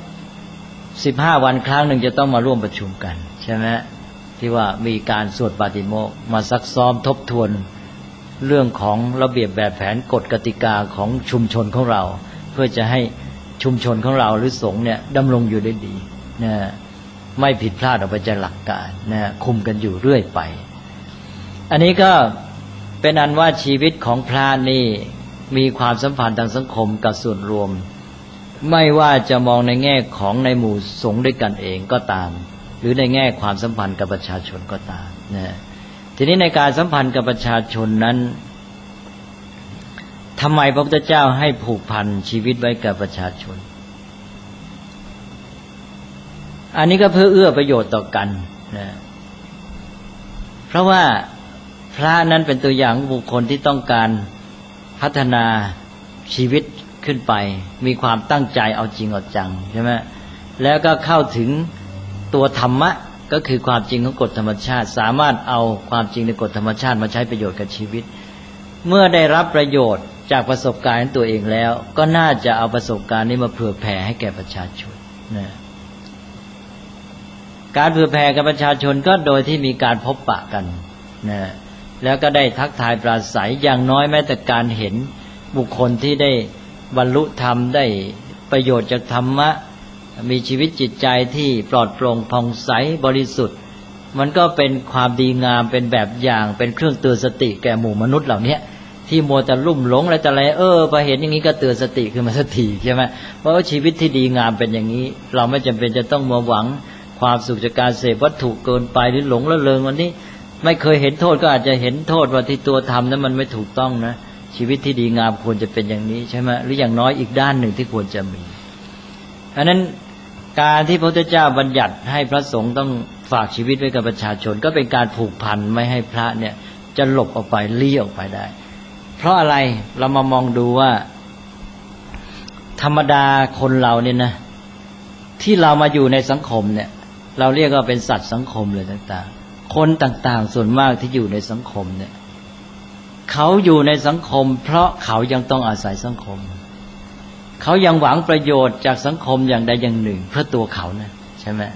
15 วันครั้งหนึ่งจะต้องมาร่วมประชุมกันใช่ไหมที่ว่ามีการสวดปาฏิโมกข์มาซักซ้อมทบทวนเรื่องของระเบียบแบบแผนกฎกติกาของชุมชนของเราเพื่อจะให้ชุมชนของเราหรือสงฆ์เนี่ยดำรงอยู่ได้ดีนะไม่ผิดพลาดออกไปจากหลักการนะคุมกันอยู่เรื่อยไปอันนี้ก็เป็นอันว่าชีวิตของพระนี่มีความสัมพันธ์ทางสังคมกับส่วนรวมไม่ว่าจะมองในแง่ของในหมู่สงฆ์ด้วยกันเองก็ตามหรือในแง่ความสัมพันธ์กับประชาชนก็ตามนะทีนี้ในการสัมพันธ์กับประชาชนนั้นทำไมพระพุทธเจ้าให้ผูกพันชีวิตไว้กับประชาชนอันนี้ก็เพื่อเอื้อประโยชน์ต่อกันนะเพราะว่าพระนั้นเป็นตัวอย่างบุคคลที่ต้องการพัฒนาชีวิตขึ้นไปมีความตั้งใจเอาจริงเอาจังใช่ไหมแล้วก็เข้าถึงตัวธรรมะก็คือความจริงของกฎธรรมชาติสามารถเอาความจริงในกฎธรรมชาติมาใช้ประโยชน์กับชีวิตเมื่อได้รับประโยชน์จากประสบการณ์ของตัวเองแล้วก็น่าจะเอาประสบการณ์นี้มาเผื่อแผ่ให้แก่ประชาชนนะการเผื่อแผ่กับประชาชนก็โดยที่มีการพบปะกันนะแล้วก็ได้ทักทายปราศัยอย่างน้อยแม้แต่การเห็นบุคคลที่ได้บรรลุธรรมได้ประโยชน์จากธรรมะมีชีวิตจิตใจที่ปลอดโปร่งผ่องใสบริสุทธิ์มันก็เป็นความดีงามเป็นแบบอย่างเป็นเครื่องเตือนสติแก่หมู่มนุษย์เหล่านี้ที่มัวแต่ลุ่มหลงอะไรแต่อะไรพอเห็นอย่างนี้ก็เตือนสติขึ้นมาสักทีใช่ไหมเพราะว่าชีวิตที่ดีงามเป็นอย่างนี้เราไม่จำเป็นจะต้องมาหวังความสุขจากการเสพวัตถุเกินไปหรือหลงละเลงวันนี้ไม่เคยเห็นโทษก็อาจจะเห็นโทษว่าที่ตัวทำนั้นมันไม่ถูกต้องนะชีวิตที่ดีงามควรจะเป็นอย่างนี้ใช่ไหมหรืออย่างน้อยอีกด้านหนึ่งที่ควรจะมีอันนั้นการที่พระพุทธเจ้าบัญญัติให้พระสงฆ์ต้องฝากชีวิตไว้กับประชาชนก็เป็นการผูกพันไม่ให้พระเนี่ยจะหลบออกไปลี้ออกไปได้เพราะอะไรเรามามองดูว่าธรรมดาคนเราเนี่ยนะที่เรามาอยู่ในสังคมเนี่ยเราเรียกว่าเป็นสัตว์สังคมเลยต่างๆคนต่างๆส่วนมากที่อยู่ในสังคมเนี่ยเขาอยู่ในสังคมเพราะเขายังต้องอาศัยสังคมเขายังหวังประโยชน์จากสังคมอย่างใดอย่างหนึ่งเพื่อตัวเขานะใช่ช่ไหม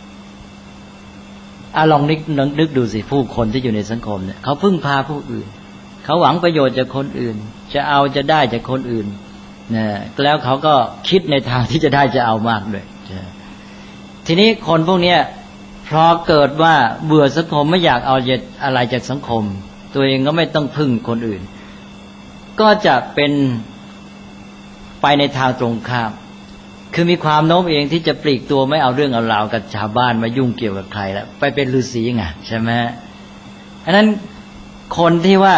ลองนึกดูสิผู้คนที่อยู่ในสังคมเนี่ยเขาพึ่งพาผู้อื่นเขาหวังประโยชน์จากคนอื่นจะเอาจะได้จากคนอื่นนะแล้วเขาก็คิดในทางที่จะได้จะเอามากด้วยทีนี้คนพวกนี้พอเกิดว่าเบื่อสังคมไม่อยากเอาอะไรจากสังคมตัวเองก็ไม่ต้องพึ่งคนอื่นก็จะเป็นไปในทางตรงข้ามคือมีความโน้มเองที่จะปลีกตัวไม่เอาเรื่องเอาราวกับชาวบ้านมายุ่งเกี่ยวกับใครแล้วไปเป็นฤาษีไงใช่ไหมอันนั้นคนที่ว่า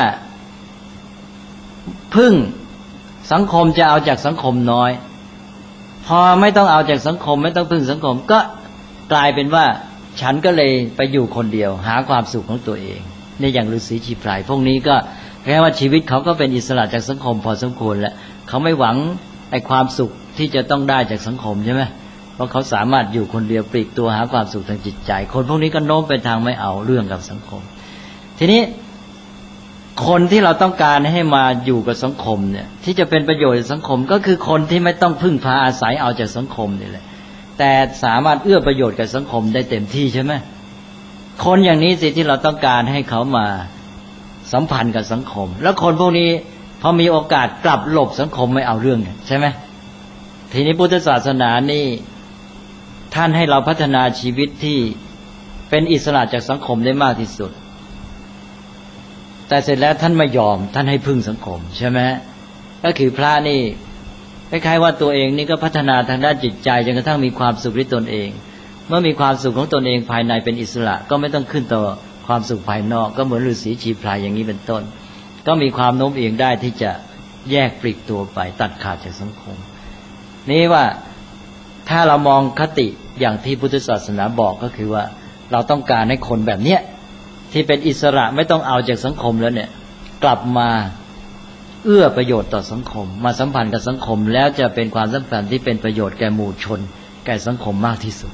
พึ่งสังคมจะเอาจากสังคมน้อยพอไม่ต้องเอาจากสังคมไม่ต้องพึ่งสังคมก็กลายเป็นว่าฉันก็เลยไปอยู่คนเดียวหาความสุขของตัวเองในอย่างฤาษีชีพรายพวกนี้ก็แค่ว่าชีวิตเขาก็เป็นอิสระจากสังคมพอสมควรแล้วเขาไม่หวังไอ้ความสุขที่จะต้องได้จากสังคมใช่ไหมเพราะเขาสามารถอยู่คนเดียวปลีกตัวหาความสุขทางจิตใจคนพวกนี้ก็โน้มไปทางไม่เอาเรื่องกับสังคมทีนี้คนที่เราต้องการให้มาอยู่กับสังคมเนี่ยที่จะเป็นประโยชน์กับสังคมก็คือคนที่ไม่ต้องพึ่งพาอาศัยเอาจากสังคมนี่แหละแต่สามารถเอื้อประโยชน์กับสังคมได้เต็มที่ใช่ไหมคนอย่างนี้สิที่เราต้องการให้เขามาสัมพันธ์กับสังคมแล้วคนพวกนี้พอมีโอกาสกลับหลบสังคมไม่เอาเรื่องใช่ไหมทีนี้พุทธศาสนานี่ท่านให้เราพัฒนาชีวิตที่เป็นอิสระจากสังคมได้มากที่สุดแต่เสร็จแล้วท่านไม่ยอมท่านให้พึ่งสังคมใช่ไหมก็คือพระนี่คล้ายๆว่าตัวเองนี่ก็พัฒนาทางด้านจิตใจจนกระทั่งมีความสุขด้วยตนเองเมื่อมีความสุขของตนเองภายในเป็นอิสระก็ไม่ต้องขึ้นต่อความสุขภายนอกก็เหมือนฤาษีชีพรายอย่างนี้เป็นต้นก็มีความโน้มเอียงได้ที่จะแยกปลีกตัวไปตัดขาดจากสังคมนี่ว่าถ้าเรามองคติอย่างที่พุทธศาสนาบอกก็คือว่าเราต้องการให้คนแบบเนี้ยที่เป็นอิสระไม่ต้องเอาจากสังคมแล้วเนี่ยกลับมาเอื้อประโยชน์ต่อสังคมมาสัมพันธ์กับสังคมแล้วจะเป็นความสัมพันธ์ที่เป็นประโยชน์แก่หมู่ชนแก่สังคมมากที่สุด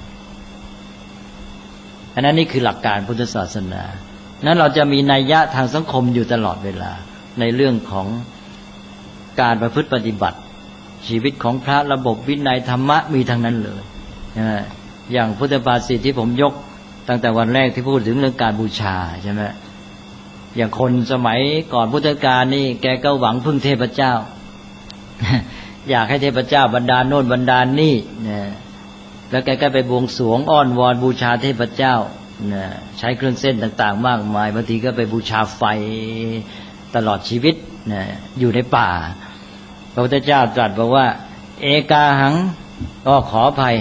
อันนั้นนี่คือหลักการพุทธศาสนานั้นเราจะมีนัยยะทางสังคมอยู่ตลอดเวลาในเรื่องของการประพฤติปฏิบัติชีวิตของพระระบบวินัยธรรมะมีทั้งนั้นเลยอย่างพุทธภาษิตที่ผมยกตั้งแต่วันแรกที่พูดถึงเรื่องการบูชาใช่ไหมอย่างคนสมัยก่อนพุทธกาลนี่แกก็หวังพึ่งเทพเจ้า อยากให้เทพเจ้าบันดาลโน่นบันดาลนี่แล้วแกก็ไปบวงสรวงอ้อนวอนบูชาเทพเจ้าใช้เครื่องเส้นต่างๆมากมายบางทีก็ไปบูชาไฟตลอดชีวิตอยู่ในป่าพระพุทธเจ้าตรัสบอกว่าเอกาหังก็ขออภัย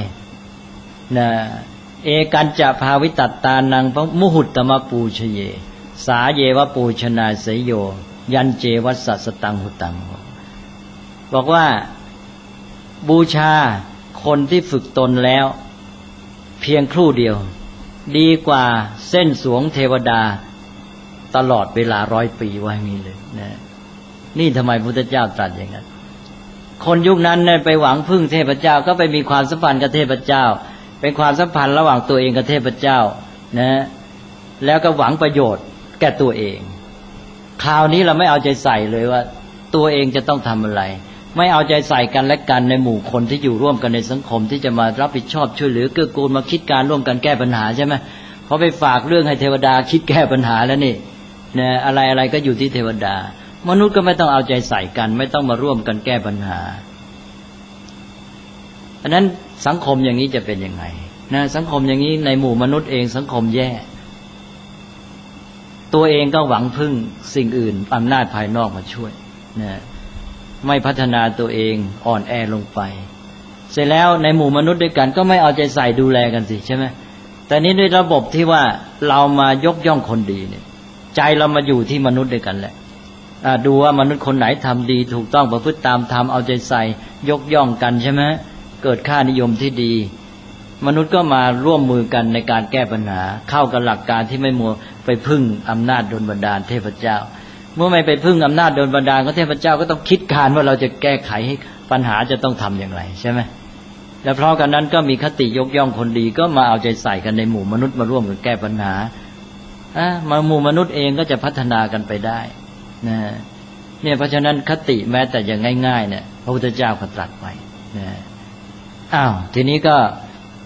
เอกันจะภาวิตัตตานังมุหุตตมปูชเยสาเยวปูชนาเสยโยยันเจวัสสสตังหุตังบอกว่าบูชาคนที่ฝึกตนแล้วเพียงครู่เดียวดีกว่าเส้นสวงเทวดาตลอดเวลา100 ปีว่างี้เลยนะนี่ทำไมพระพุทธเจ้าตรัสอย่างนั้นคนยุคนั้นเนี่ยไปหวังพึ่งเทพเจ้าก็ไปมีความสัมพันธ์กับเทพเจ้าเป็นความสัมพันธ์ระหว่างตัวเองกับเทพเจ้านะแล้วก็หวังประโยชน์แก่ตัวเองคราวนี้เราไม่เอาใจใส่เลยว่าตัวเองจะต้องทำอะไรไม่เอาใจใส่กันและกันในหมู่คนที่อยู่ร่วมกันในสังคมที่จะมารับผิดชอบช่วยเหลือเกื้อกูลมาคิดการร่วมกันแก้ปัญหาใช่ไหมพอไปฝากเรื่องให้เทวดาคิดแก้ปัญหาแล้วนี่เนี่ยอะไรก็อยู่ที่เทวดามนุษย์ก็ไม่ต้องเอาใจใส่กันไม่ต้องมาร่วมกันแก้ปัญหาอันนั้นสังคมอย่างนี้จะเป็นยังไงนะสังคมอย่างนี้ในหมู่มนุษย์เองสังคมแย่ตัวเองก็หวังพึ่งสิ่งอื่นอำนาจภายนอกมาช่วยนะไม่พัฒนาตัวเองอ่อนแอลงไปเสร็จแล้วในหมู่มนุษย์ด้วยกันก็ไม่เอาใจใส่ดูแลกันสิใช่ไหมแต่นี้ด้วยระบบที่ว่าเรามายกย่องคนดีเนี่ยใจเรามาอยู่ที่มนุษย์ด้วยกันแหละดูว่ามนุษย์คนไหนทำดีถูกต้องประพฤติตามธรรมเอาใจใส่ยกย่องกันใช่ไหมเกิดค่านิยมที่ดีมนุษย์ก็มาร่วมมือกันในการแก้ปัญหาเข้ากับหลักการที่ไม่มัวไปพึ่งอำนาจโดนบันดาลเทพเจ้าเมื่อไม่ไปพึ่งอำนาจโดนบันดาลของเทพเจ้าก็ต้องคิดการว่าเราจะแก้ไขให้ปัญหาจะต้องทำอย่างไรใช่ไหมและเพราะกันนั้นก็มีคติยกย่องคนดีก็มาเอาใจใส่กันในหมู่มนุษย์มาร่วมกันแก้ปัญหามาหมู่มนุษย์เองก็จะพัฒนากันไปได้เนี่ยเพราะฉะนั้นคติแม้แต่อย่างง่ายๆเนี่ยพระพุทธเจ้าก็ตรัสไว้ทีนี้ก็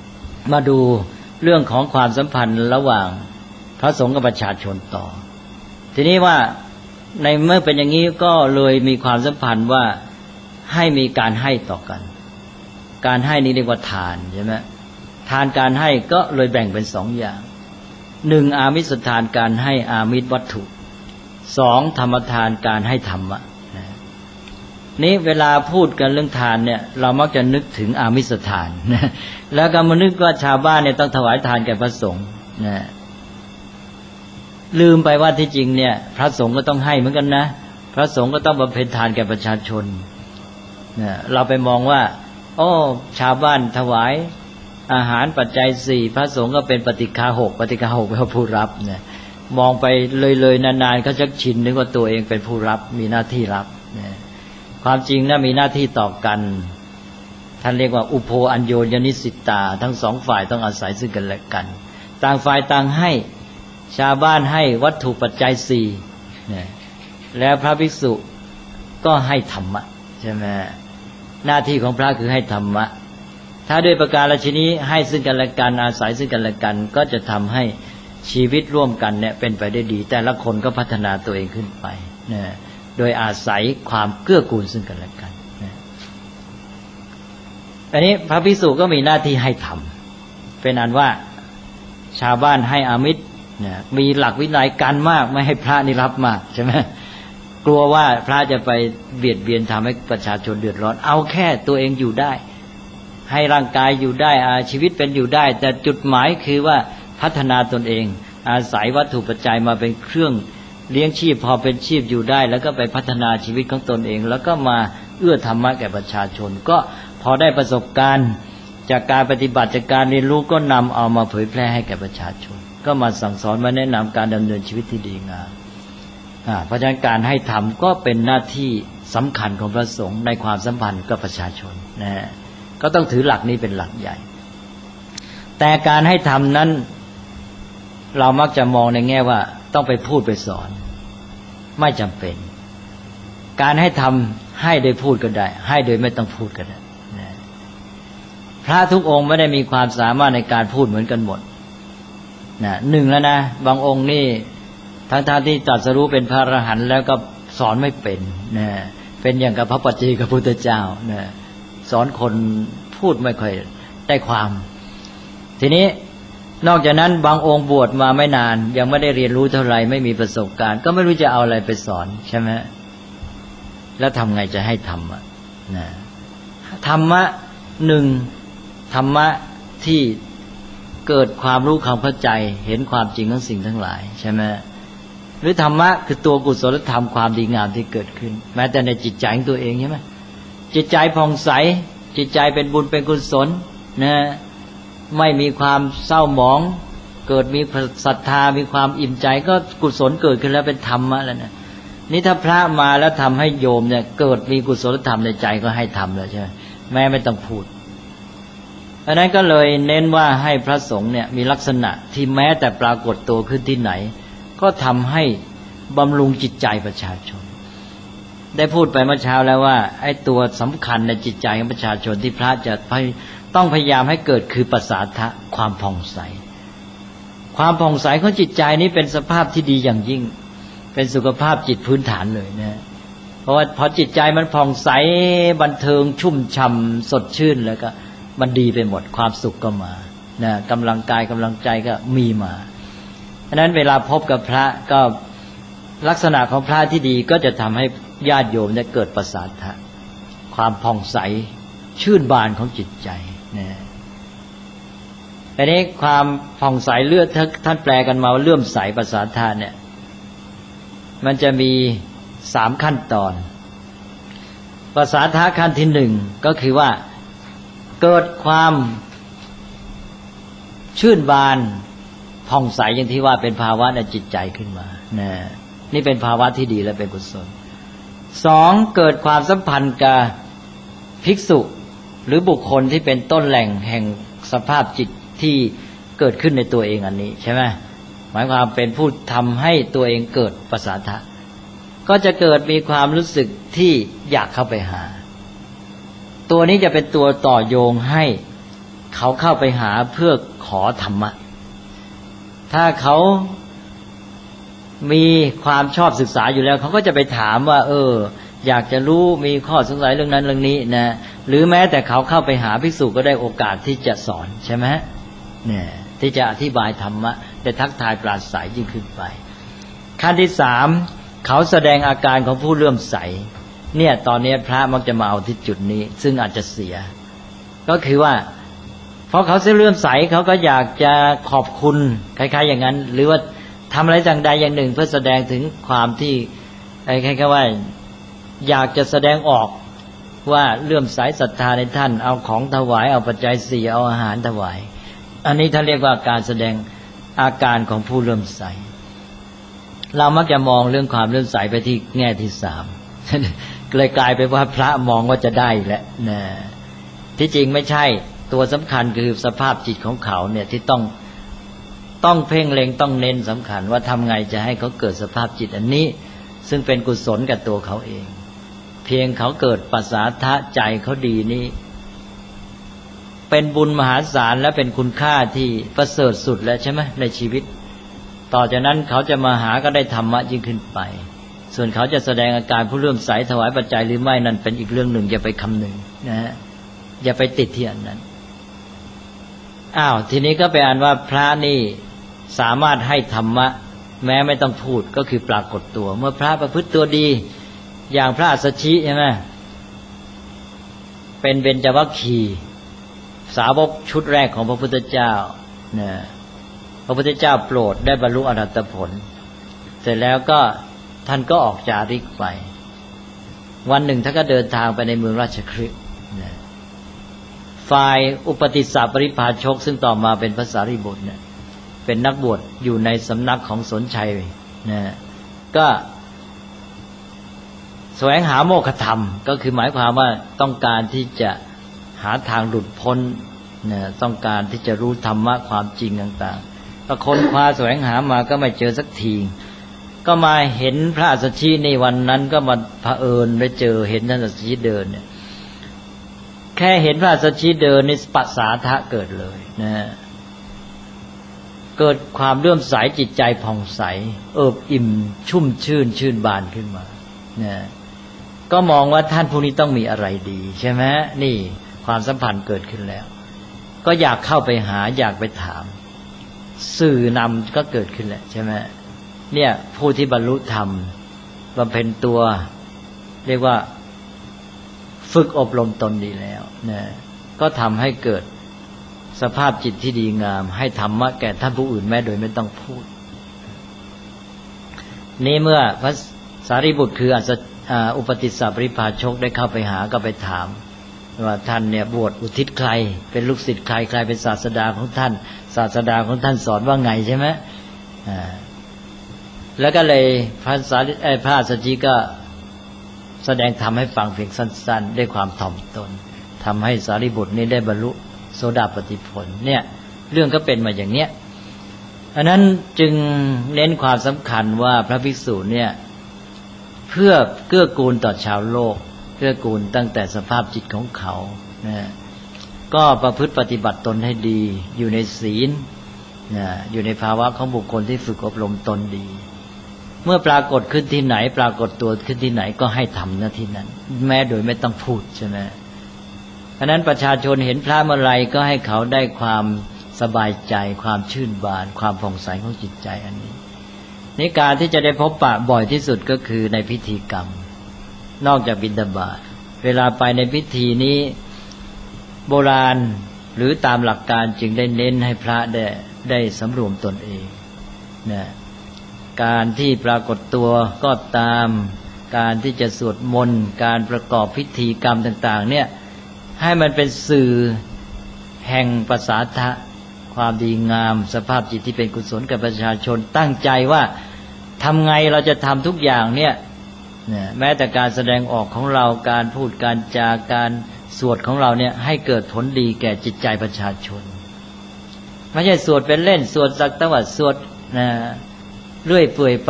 มาดูเรื่องของความสัมพันธ์ระหว่างพระสงฆ์กับประชาชนต่อทีนี้ว่าในเมื่อเป็นอย่างนี้ก็เลยมีความสัมพันธ์ว่าให้มีการให้ต่อกันการให้นี้เรียกว่าทานใช่ไหมทานการให้ก็เลยแบ่งเป็นสองอย่างหนึ่งอามิสทานการให้อามิสวัตถุสองธรรมทานการให้ธรรมะนี้เวลาพูดกันเรื่องทานเนี่ยเรามักจะนึกถึงอามิสทานนะแล้วก็มานึกว่าชาวบ้านเนี่ยต้องถวายทานแก่พระสงฆ์นะลืมไปว่าที่จริงเนี่ยพระสงฆ์ก็ต้องให้เหมือนกันนะพระสงฆ์ก็ต้องบำเพ็ญทานแก่ประชาชนนะเราไปมองว่าโอ้ชาวบ้านถวายอาหารปัจจัยสี่พระสงฆ์ก็เป็นปฏิฆาหกปฏิฆาหกเป็นผู้รับเนี่ยมองไปเลยนานๆเขาจะชินนึกว่าตัวเองเป็นผู้รับมีหน้าที่รับเนี่ยความจริงนะมีหน้าที่ต่อกันท่านเรียกว่าอุโภอัญโญญนิสิตาทั้งสองฝ่ายต้องอาศัยซึ่งกันและกันต่างฝ่ายต่างให้ชาวบ้านให้วัตถุปัจจัยสี่เนี่ยแล้วพระภิกษุก็ให้ธรรมะใช่ไหมหน้าที่ของพระคือให้ธรรมะถ้าด้วยประการฉะนี้ให้ซึ่งกันและกันอาศัยซึ่งกันและกันก็จะทำให้ชีวิตร่วมกันเนี่ยเป็นไปได้ดีแต่ละคนก็พัฒนาตัวเองขึ้นไปเนี่ยโดยอาศัยความเกื้อกูลซึ่งกันและกันอันนี้พระภิกษุก็มีหน้าที่ให้ธรรมเป็นอันว่าชาวบ้านให้อามิสเนี่ยมีหลักวินัยกันมากไม่ให้พระนี่รับมากใช่ไหมกลัวว่าพระจะไปเบียดเบียนทำให้ประชาชนเดือดร้อนเอาแค่ตัวเองอยู่ได้ให้ร่างกายอยู่ได้ชีวิตเป็นอยู่ได้แต่จุดหมายคือว่าพัฒนาตนเองอาศัยวัตถุปัจจัยมาเป็นเครื่องเลี้ยงชีพพอเป็นชีพอยู่ได้แล้วก็ไปพัฒนาชีวิตของตนเองแล้วก็มาเอื้อธรรมะแก่ประชาชนก็พอได้ประสบการณ์จากการปฏิบัติจากการเรียนรู้ก็นำเอามาเผยแพร่ให้แก่ประชาชนก็มาสั่งสอนมาแนะนำการดำเนินชีวิตที่ดีงามเพราะฉะนั้นการให้ธรรมก็เป็นหน้าที่สำคัญของพระสงฆ์ในความสัมพันธ์กับประชาชนนะก็ต้องถือหลักนี้เป็นหลักใหญ่แต่การให้ธรรมนั้นเรามักจะมองในแง่ว่าต้องไปพูดไปสอนไม่จำเป็นการให้ธรรมให้โดยพูดก็ได้ให้โดยไม่ต้องพูดก็ได้นะพระทุกองค์ไม่ได้มีความสามารถในการพูดเหมือนกันหมดนะหนึ่งแล้วนะบางองค์นี่ทั้งที่ตรัสรู้เป็นพระอรหันต์แล้วก็สอนไม่เป็นนะเป็นอย่างกับพระปัจเจกพุทธเจ้านะสอนคนพูดไม่ค่อยได้ความทีนี้นอกจากนั้นบางองค์บวชมาไม่นานยังไม่ได้เรียนรู้เท่าไหร่ไม่มีประสบการณ์ก็ไม่รู้จะเอาอะไรไปสอนใช่ไหมแล้วทำไงจะให้ธรรมะนะธรรมะหนึ่งธรรมะที่เกิดความรู้ความเข้าใจเห็นความจริงของสิ่งทั้งหลายใช่ไหมหรือธรรมะคือตัวกุศลธรรมความดีงามที่เกิดขึ้นแม้แต่ในจิตใจของตัวเองใช่ไหมจิตใจผ่องใสจิตใจเป็นบุญเป็นกุศลนะไม่มีความเศร้าหมองเกิดมีศรัทธามีความอิ่มใจก็กุศลเกิดขึ้นแล้วเป็นธรรมะแล้วนะนี่ถ้าพระมาแล้วทำให้โยมเนี่ยเกิดมีกุศลธรรมในใจก็ให้ทำเลยใช่ไหมแม้ไม่ต้องพูดอันนั้นก็เลยเน้นว่าให้พระสงฆ์เนี่ยมีลักษณะที่แม้แต่ปรากฏตัวขึ้นที่ไหนก็ทำให้บำรุงจิตใจประชาชนได้พูดไปเมื่อเช้าแล้วว่าไอ้ตัวสำคัญในจิตใจของประชาชนที่พระจะต้องพยายามให้เกิดคือปัสสาทะความผ่องใสความผ่องใสของจิตใจนี้เป็นสภาพที่ดีอย่างยิ่งเป็นสุขภาพจิตพื้นฐานเลยนะเพราะว่าพอจิตใจมันผ่องใสบันเทิงชุ่มฉ่ำสดชื่นแล้วก็มันดีไปหมดความสุขก็มานะกำลังกายกำลังใจก็มีมาเพราะนั้นเวลาพบกับพระก็ลักษณะของพระที่ดีก็จะทำให้ญาติโยมได้เกิดปัสสาทะความผ่องใสชื่นบานของจิตใจนะอันนี้ความผ่องใสเลือดท่านแปลกันมาว่าเลื่อมใสปัสสาทะเนี่ยมันจะมี3ขั้นตอนปัสสาทะขั้นที่1ก็คือว่าเกิดความชื่นบานผ่องใสอย่างที่ว่าเป็นภาวะในจิตใจขึ้นมานะนี่เป็นภาวะที่ดีและเป็นกุศล2เกิดความสัมพันธ์กับภิกษุหรือบุคคลที่เป็นต้นแหล่งแห่งสภาพจิตที่เกิดขึ้นในตัวเองอันนี้ใช่ไหมหมายความเป็นผู้ทำให้ตัวเองเกิดปัสสาทะก็จะเกิดมีความรู้สึกที่อยากเข้าไปหาตัวนี้จะเป็นตัวต่อโยงให้เขาเข้าไปหาเพื่อขอธรรมะถ้าเขามีความชอบศึกษาอยู่แล้วเขาก็จะไปถามว่าอยากจะรู้มีข้อสงสัยเรื่องนั้นเรื่องนี้นะหรือแม้แต่เขาเข้าไปหาภิกษุก็ได้โอกาสที่จะสอนใช่ไหมเนี่ยที่จะอธิบายธรรมะได้ทักทายปราศัยยิ่งขึ้นไปขั้นที่สามเขาแสดงอาการของผู้เลื่อมใสเนี่ยตอนนี้พระมักจะมาเอาที่จุดนี้ซึ่งอาจจะเสียก็คือว่าเพราะเขาเลื่อมใสเขาก็อยากจะขอบคุณคล้ายๆอย่างนั้นหรือว่าทำอะไรอย่างใดอย่างหนึ่งเพื่อแสดงถึงความที่คล้ายๆว่าอยากจะแสดงออกว่าเลื่อมใสศรัทธาในท่านเอาของถวายเอาปัจจัยสี่เอาอาหารถวายอันนี้ท่านเรียกว่าการแสดงอาการของผู้เลื่อมใสเรามักจะมองเรื่องความเลื่อมใสไปที่แง่ที่สามเลยกลายไปว่าพระมองว่าจะได้แหละนะที่จริงไม่ใช่ตัวสำคัญคือสภาพจิตของเขาเนี่ยที่ต้องเพ่งเล็งต้องเน้นสำคัญว่าทำไงจะให้เขาเกิดสภาพจิตอันนี้ซึ่งเป็นกุศลกับตัวเขาเองเพียงเขาเกิดปัสสาทะใจเขาดีนี้เป็นบุญมหาศาลและเป็นคุณค่าที่ประเสริฐสุดแล้วใช่ไหมในชีวิตต่อจากนั้นเขาจะมาหาก็ได้ธรรมะยิ่งขึ้นไปส่วนเขาจะแสดงอาการผู้เลื่อมใสถวายปัจจัยหรือไม่นั่นเป็นอีกเรื่องหนึ่งอย่าไปคำนึงนะฮะอย่าไปติดที่อันนั้นทีนี้ก็ไปอ่านว่าพระนี่สามารถให้ธรรมะแม้ไม่ต้องพูดก็คือปรากฏตัวเมื่อพระประพฤติตัวดีอย่างพระอัสสชิใช่ไหมเป็นเบญจวัคคีย์สาวกชุดแรกของพระพุทธเจ้านะพระพุทธเจ้าโปรดได้บรรลุอรหัตผลเสร็จแล้วก็ท่านก็ออกจาริกไปวันหนึ่งท่านก็เดินทางไปในเมืองราชคฤห์นะฝ่ายอุปติสสะปริภาชกซึ่งต่อมาเป็นพระสารีบุตรเนี่ยเป็นนักบวชอยู่ในสำนักของสนชัยนะก็แสวงหาโมฆะธรรมก็คือหมายความว่าต้องการที่จะหาทางหลุดพ้นนะต้องการที่จะรู้ธรรมะความจริงต่างๆก็ค้นคว้าแสวงหามาก็ไม่เจอสักทีก็มาเห็นพระอัสสชิในวันนั้นก็มาเผอิญได้เจอเห็นท่านอัสสชิเดินเนี่ยแค่เห็นพระอัสสชิเดินนี่ปัสสาทะเกิดเลยนะเกิดความเลื่อมใสจิตใจผ่องใสเอิบอิ่มชุ่มชื่นบานขึ้นมานะก็มองว่าท่านผู้นี้ต้องมีอะไรดีใช่ไหมนี่ความสัมพันธ์เกิดขึ้นแล้วก็อยากเข้าไปหาอยากไปถามสื่อนำก็เกิดขึ้นแล้วใช่ไหมเนี่ยผู้ที่บรรลุธรรมบำเพ็ญตัวเรียกว่าฝึกอบรมตนดีแล้วนะก็ทำให้เกิดสภาพจิตที่ดีงามให้ธรรมะแก่ท่านผู้อื่นแม้โดยไม่ต้องพูดนี่เมื่อพระสารีบุตรคืออุปติสสะปริภาชกได้เข้าไปหาก็ไปถามว่าท่านเนี่ยบวชอุทิศใครเป็นลูกศิษย์ใครใครเป็นศาสดาของท่านศาสดาของท่านสอนว่าไงใช่ไหมแล้วก็เลยพระอัสสชิก็แสดงธรรมให้ฟังเพียงสั้นๆด้วยความถ่อมตนทำให้สารีบุตรนี้ได้บรรลุโสดาปัตติผลเนี่ยเรื่องก็เป็นมาอย่างเนี้ยอันนั้นจึงเน้นความสำคัญว่าพระภิกษุเนี่ยเพื่อเกื้อกูลต่อชาวโลกเกื้อกูลตั้งแต่สภาพจิตของเขานะก็ประพฤติปฏิบัติตนให้ดีอยู่ในศีลนะอยู่ในภาวะของบุคคลที่ฝึกอบรมตนดีเมื่อปรากฏขึ้นที่ไหนปรากฏตัวขึ้นที่ไหนก็ให้ทำหน้าที่นั้นแม้โดยไม่ต้องพูดใช่ไหมเพราะนั้นประชาชนเห็นพระเมื่อไรก็ให้เขาได้ความสบายใจความชื่นบานความผ่องใสของจิตใจอันนี้ในการที่จะได้พบปะบ่อยที่สุดก็คือในพิธีกรรมนอกจากบิณฑบาตเวลาไปในพิธีนี้โบราณหรือตามหลักการจึงได้เน้นให้พระได้สำรวมตนเองนะการที่ปรากฏตัวก็ตามการที่จะสวดมนต์การประกอบพิธีกรรมต่างๆเนี่ยให้มันเป็นสื่อแห่งปัสสาทะความดีงามสภาพจิตที่เป็นกุศลกับประชาชนตั้งใจว่าทำไงเราจะทำทุกอย่างเนี่ยแม้แต่การแสดงออกของเราการพูดการจาการสวดของเราเนี่ยให้เกิดผลดีแก่จิตใจประชาชนไม่ใช่สวดเป็นเล่นสวดสักแต่ว่าสวดเรื่อยเปื่อยไป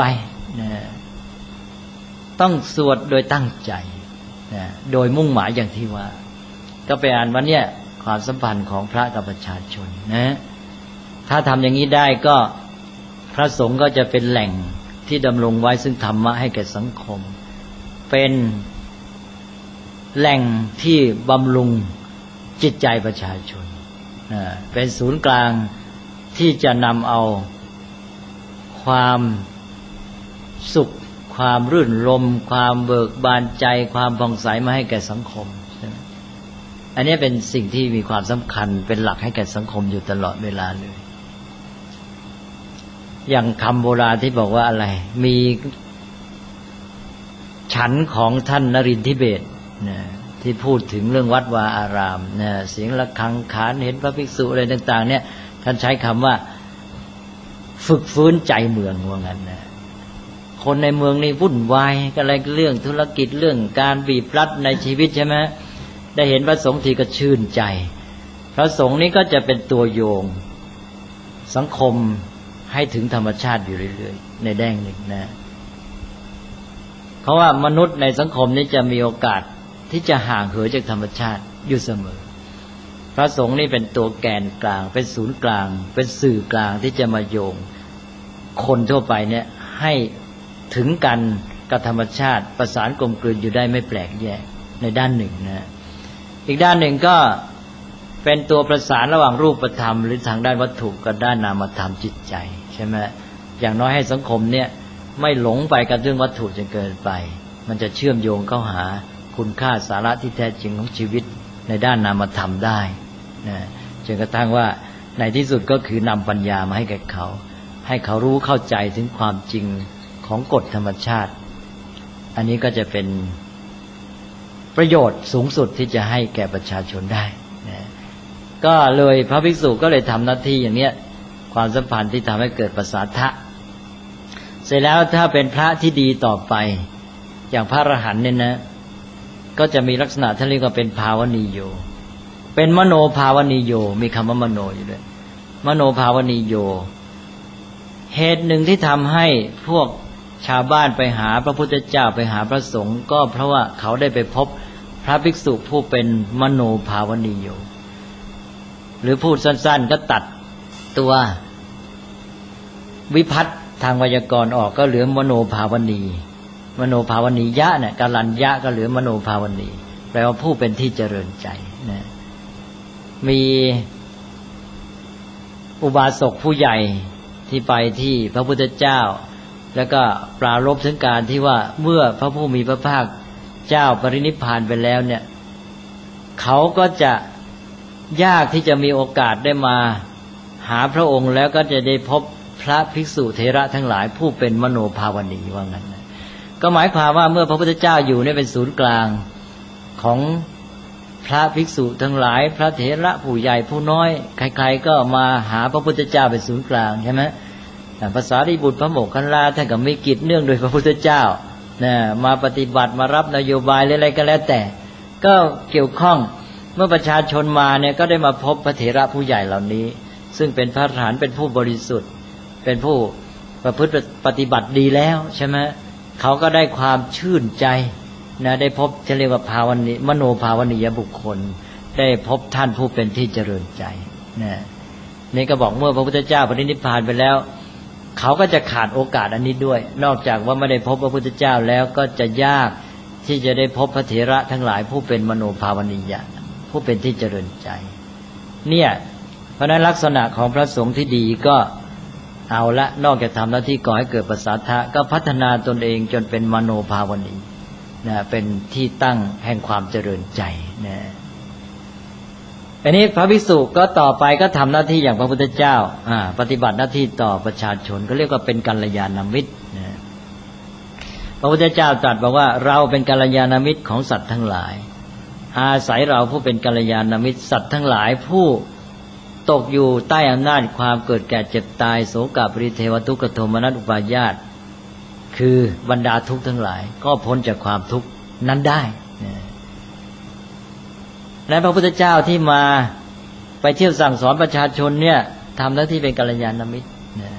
ต้องสวดโดยตั้งใจโดยมุ่งหมายอย่างที่ว่าก็ไปอ่านวันเนี้ยความสัมพันธ์ของพระกับประชาชนนะถ้าทำอย่างนี้ได้ก็พระสงฆ์ก็จะเป็นแหล่งที่ดำรงไว้ซึ่งธรรมะให้แก่สังคมเป็นแหล่งที่บำรุงจิตใจประชาชนเป็นศูนย์กลางที่จะนำเอาความสุขความรื่นรมย์ความเบิกบานใจความผ่องใสมาให้แก่สังคมอันนี้เป็นสิ่งที่มีความสำคัญเป็นหลักให้แก่สังคมอยู่ตลอดเวลาเลยอย่างคำโบราณที่บอกว่าอะไรมีฉันของท่านนรินทร์ทิเบศที่พูดถึงเรื่องวัดวาอารามเสียงระฆังขานเห็นพระภิกษุอะไรต่างๆเนี่ยท่านใช้คำว่าฝึกฟื้นใจเมืองว่างั้นนะคนในเมืองนี่วุ่นวายอะไรเรื่องธุรกิจเรื่องการบีบรัดในชีวิตใช่ไหมได้เห็นพระสงฆ์ทีก็ชื่นใจพระสงฆ์นี้ก็จะเป็นตัวโยงสังคมให้ถึงธรรมชาติอยู่เรื่อยๆในแดงหนึ่งนะเพราะว่ามนุษย์ในสังคมนี้จะมีโอกาสที่จะห่างเหินจากธรรมชาติอยู่เสมอพระสงฆ์นี่เป็นตัวแกนกลางเป็นศูนย์กลางเป็นสื่อกลางที่จะมาโยงคนทั่วไปเนี่ยให้ถึงกันกับธรรมชาติประสานกลมกลืนอยู่ได้ไม่แปลกแยกในด้านหนึ่งนะอีกด้านหนึ่งก็เป็นตัวประสานระหว่างรูปธรรมหรือทางด้านวัตถุกับด้านนามธรรมจิตใจใช่ไหมอย่างน้อยให้สังคมเนี่ยไม่หลงไปกับเรื่องวัตถุจนเกินไปมันจะเชื่อมโยงเข้าหาคุณค่าสาระที่แท้จริงของชีวิตในด้านนามธรรมได้นะจนกระทั่งว่าในที่สุดก็คือนำปัญญามาให้แก่เขาให้เขารู้เข้าใจถึงความจริงของกฎธรรมชาติอันนี้ก็จะเป็นประโยชน์สูงสุดที่จะให้แก่ประชาชนได้นะก็เลยพระภิกษุก็เลยทำหน้าที่อย่างนี้ความสัมพันธ์ที่ทำให้เกิดประสาทะเสร็จแล้วถ้าเป็นพระที่ดีต่อไปอย่างพระอรหันต์เนี่ยนะก็จะมีลักษณะที่เรียกว่าเป็นภาวนีโยเป็นมโนภาวนีโยมีคำว่ามโนอยู่ด้วยมโนภาวนีโยเหตุหนึ่งที่ทำให้พวกชาวบ้านไปหาพระพุทธเจ้าไปหาพระสงฆ์ก็เพราะว่าเขาได้ไปพบพระภิกษุผู้เป็นมโนภาวนีโยหรือพูดสั้นๆก็ตัดตัววิภัตต์ทางไวยากรณ์ออกก็เหลือมโนภาวนีมโนภาวนียะเนี่ยกาลัญญะก็เหลือมโนภาวนีแปลว่าผู้เป็นที่เจริญใจนะมีอุบาสกผู้ใหญ่ที่ไปที่พระพุทธเจ้าแล้วก็ปรารภถึงการที่ว่าเมื่อพระผู้มีพระภาคเจ้าปรินิพพานไปแล้วเนี่ยเขาก็จะยากที่จะมีโอกาสได้มาหาพระองค์แล้วก็จะได้พบพระภิกษุเถระทั้งหลายผู้เป็นมโนภาวนีว่างั้นนะก็หมายความว่าเมื่อพระพุทธเจ้าอยู่เนี่ยเป็นศูนย์กลางของพระภิกษุทั้งหลายพระเถระผู้ใหญ่ผู้น้อยใครๆก็มาหาพระพุทธเจ้าเป็นศูนย์กลางใช่ไหมภาษาริบุตรพระโมคคัลลาท่านก็มีกิจเนื่องโดยพระพุทธเจ้านะมาปฏิบัติมารับนโยบายอะไรก็แล้วแต่ก็เกี่ยวข้องเมื่อประชาชนมาเนี่ยก็ได้มาพบพระเถระผู้ใหญ่เหล่านี้ซึ่งเป็นพระอรหันต์เป็นผู้บริสุทธิ์เป็นผู้ประพฤติปฏิบัติดีแล้วใช่ไหมเขาก็ได้ความชื่นใจนะได้พบจะเรียกว่าภาวนีมโนภาวนียบุคคลได้พบท่านผู้เป็นที่เจริญใจนะนี่ก็บอกเมื่อพระพุทธเจ้าปรินิพพานไปแล้วเขาก็จะขาดโอกาสอันนี้ด้วยนอกจากว่าไม่ได้พบพระพุทธเจ้าแล้วก็จะยากที่จะได้พบพระเถระทั้งหลายผู้เป็นมโนภาวนียะผู้เป็นที่เจริญใจเนี่ยเพราะนั้นลักษณะของพระสงฆ์ที่ดีก็เอาละนอกจากทำหน้าที่ก่อให้เกิดประสาทะก็พัฒนาตนเองจนเป็นมโนภาวนีนะเป็นที่ตั้งแห่งความเจริญใจนะอันนี้พระภิกษุก็ต่อไปก็ทำหน้าที่อย่างพระพุทธเจ้าปฏิบัติหน้าที่ต่อประชาชนก็เรียกว่าเป็นกัลยาณมิตรนะพระพุทธเจ้าตรัสบอกว่าเราเป็นกัลยาณมิตรของสัตว์ทั้งหลายอาศัยเราผู้เป็นกัลยาณมิตรสัตว์ทั้งหลายผู้ตกอยู่ใต้อำนาจความเกิดแก่เจ็บตายโศกปริเทวทุกขโทมนัสอุปาญาตคือบรรดาทุกข์ทั้งหลายก็พ้นจากความทุกข์นั้นได้และพระพุทธเจ้าที่มาไปเที่ยวสั่งสอนประชาชนเนี่ยทำหน้าที่เป็นกัลยาณมิตร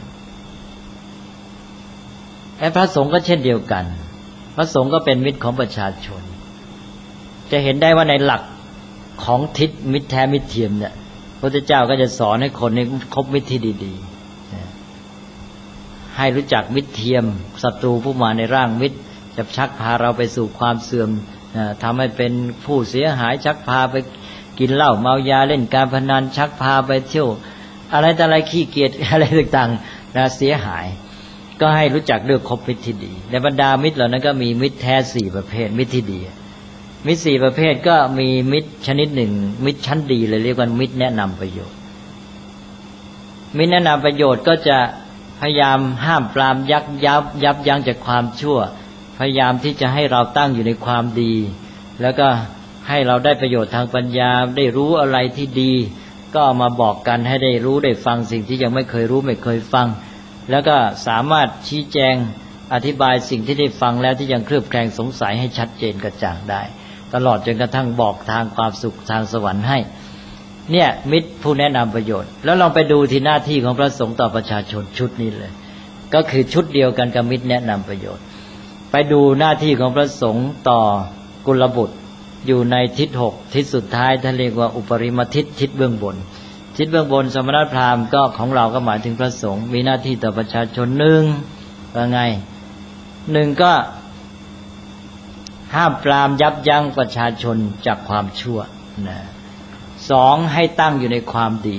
และพระสงฆ์ก็เช่นเดียวกันพระสงฆ์ก็เป็นมิตรของประชาชนจะเห็นได้ว่าในหลักของทิศมิตรแท้มิตรเทียมเนี่ยพระพุทธเจ้าก็จะสอนให้คนนี้คบมิตรที่ดีๆให้รู้จักมิตรเทียมศัตรูผู้มาในร่างมิตรจะชักพาเราไปสู่ความเสื่อมทำให้เป็นผู้เสียหายชักพาไปกินเหล้าเมายาเล่นการพนันชักพาไปเที่ยวอะไรแต่อะไรขี้เกียจอะไรต่างๆนะเสียหายก็ให้รู้จักเลือกคบมิตรที่ดีในบรรดามิตรเหล่านั้นก็มีมิตรแท้4ประเภทมิตรที่ดีมิตร4ประเภทก็มีมิตรชนิดหนึ่งมิตรชั้นดีเลยเรียกว่ามิตรแนะนำประโยชน์มิตรแนะนำประโยชน์ก็จะพยายามห้ามปรามยับยั้งจากความชั่วพยายามที่จะให้เราตั้งอยู่ในความดีแล้วก็ให้เราได้ประโยชน์ทางปัญญาได้รู้อะไรที่ดีก็เอามาบอกกันให้ได้รู้ได้ฟังสิ่งที่ยังไม่เคยรู้ไม่เคยฟังแล้วก็สามารถชี้แจงอธิบายสิ่งที่ได้ฟังแล้วที่ยังเคลือบแคลงสงสัยให้ชัดเจนกระจ่างได้ตลอดจนกระทั่งบอกทางความสุขทางสวรรค์ให้เนี่ยมิตรผู้แนะนำประโยชน์แล้วลองไปดูที่หน้าที่ของพระสงฆ์ต่อประชาชนชุดนี้เลยก็คือชุดเดียวกันกับมิตรแนะนำประโยชน์ไปดูหน้าที่ของพระสงฆ์ต่อกุลบุตรอยู่ในทิศ6ทิศสุดท้ายท่านเรียกว่าอุปริมทิศทิศเบื้องบนทิศเบื้องบนสมณพราหมณ์ก็ของเราก็หมายถึงพระสงฆ์มีหน้าที่ต่อประชาชน1ว่าไง1ก็ห้ามปรามยับยั้งประชาชนจากความชั่วนะ2ให้ตั้งอยู่ในความดี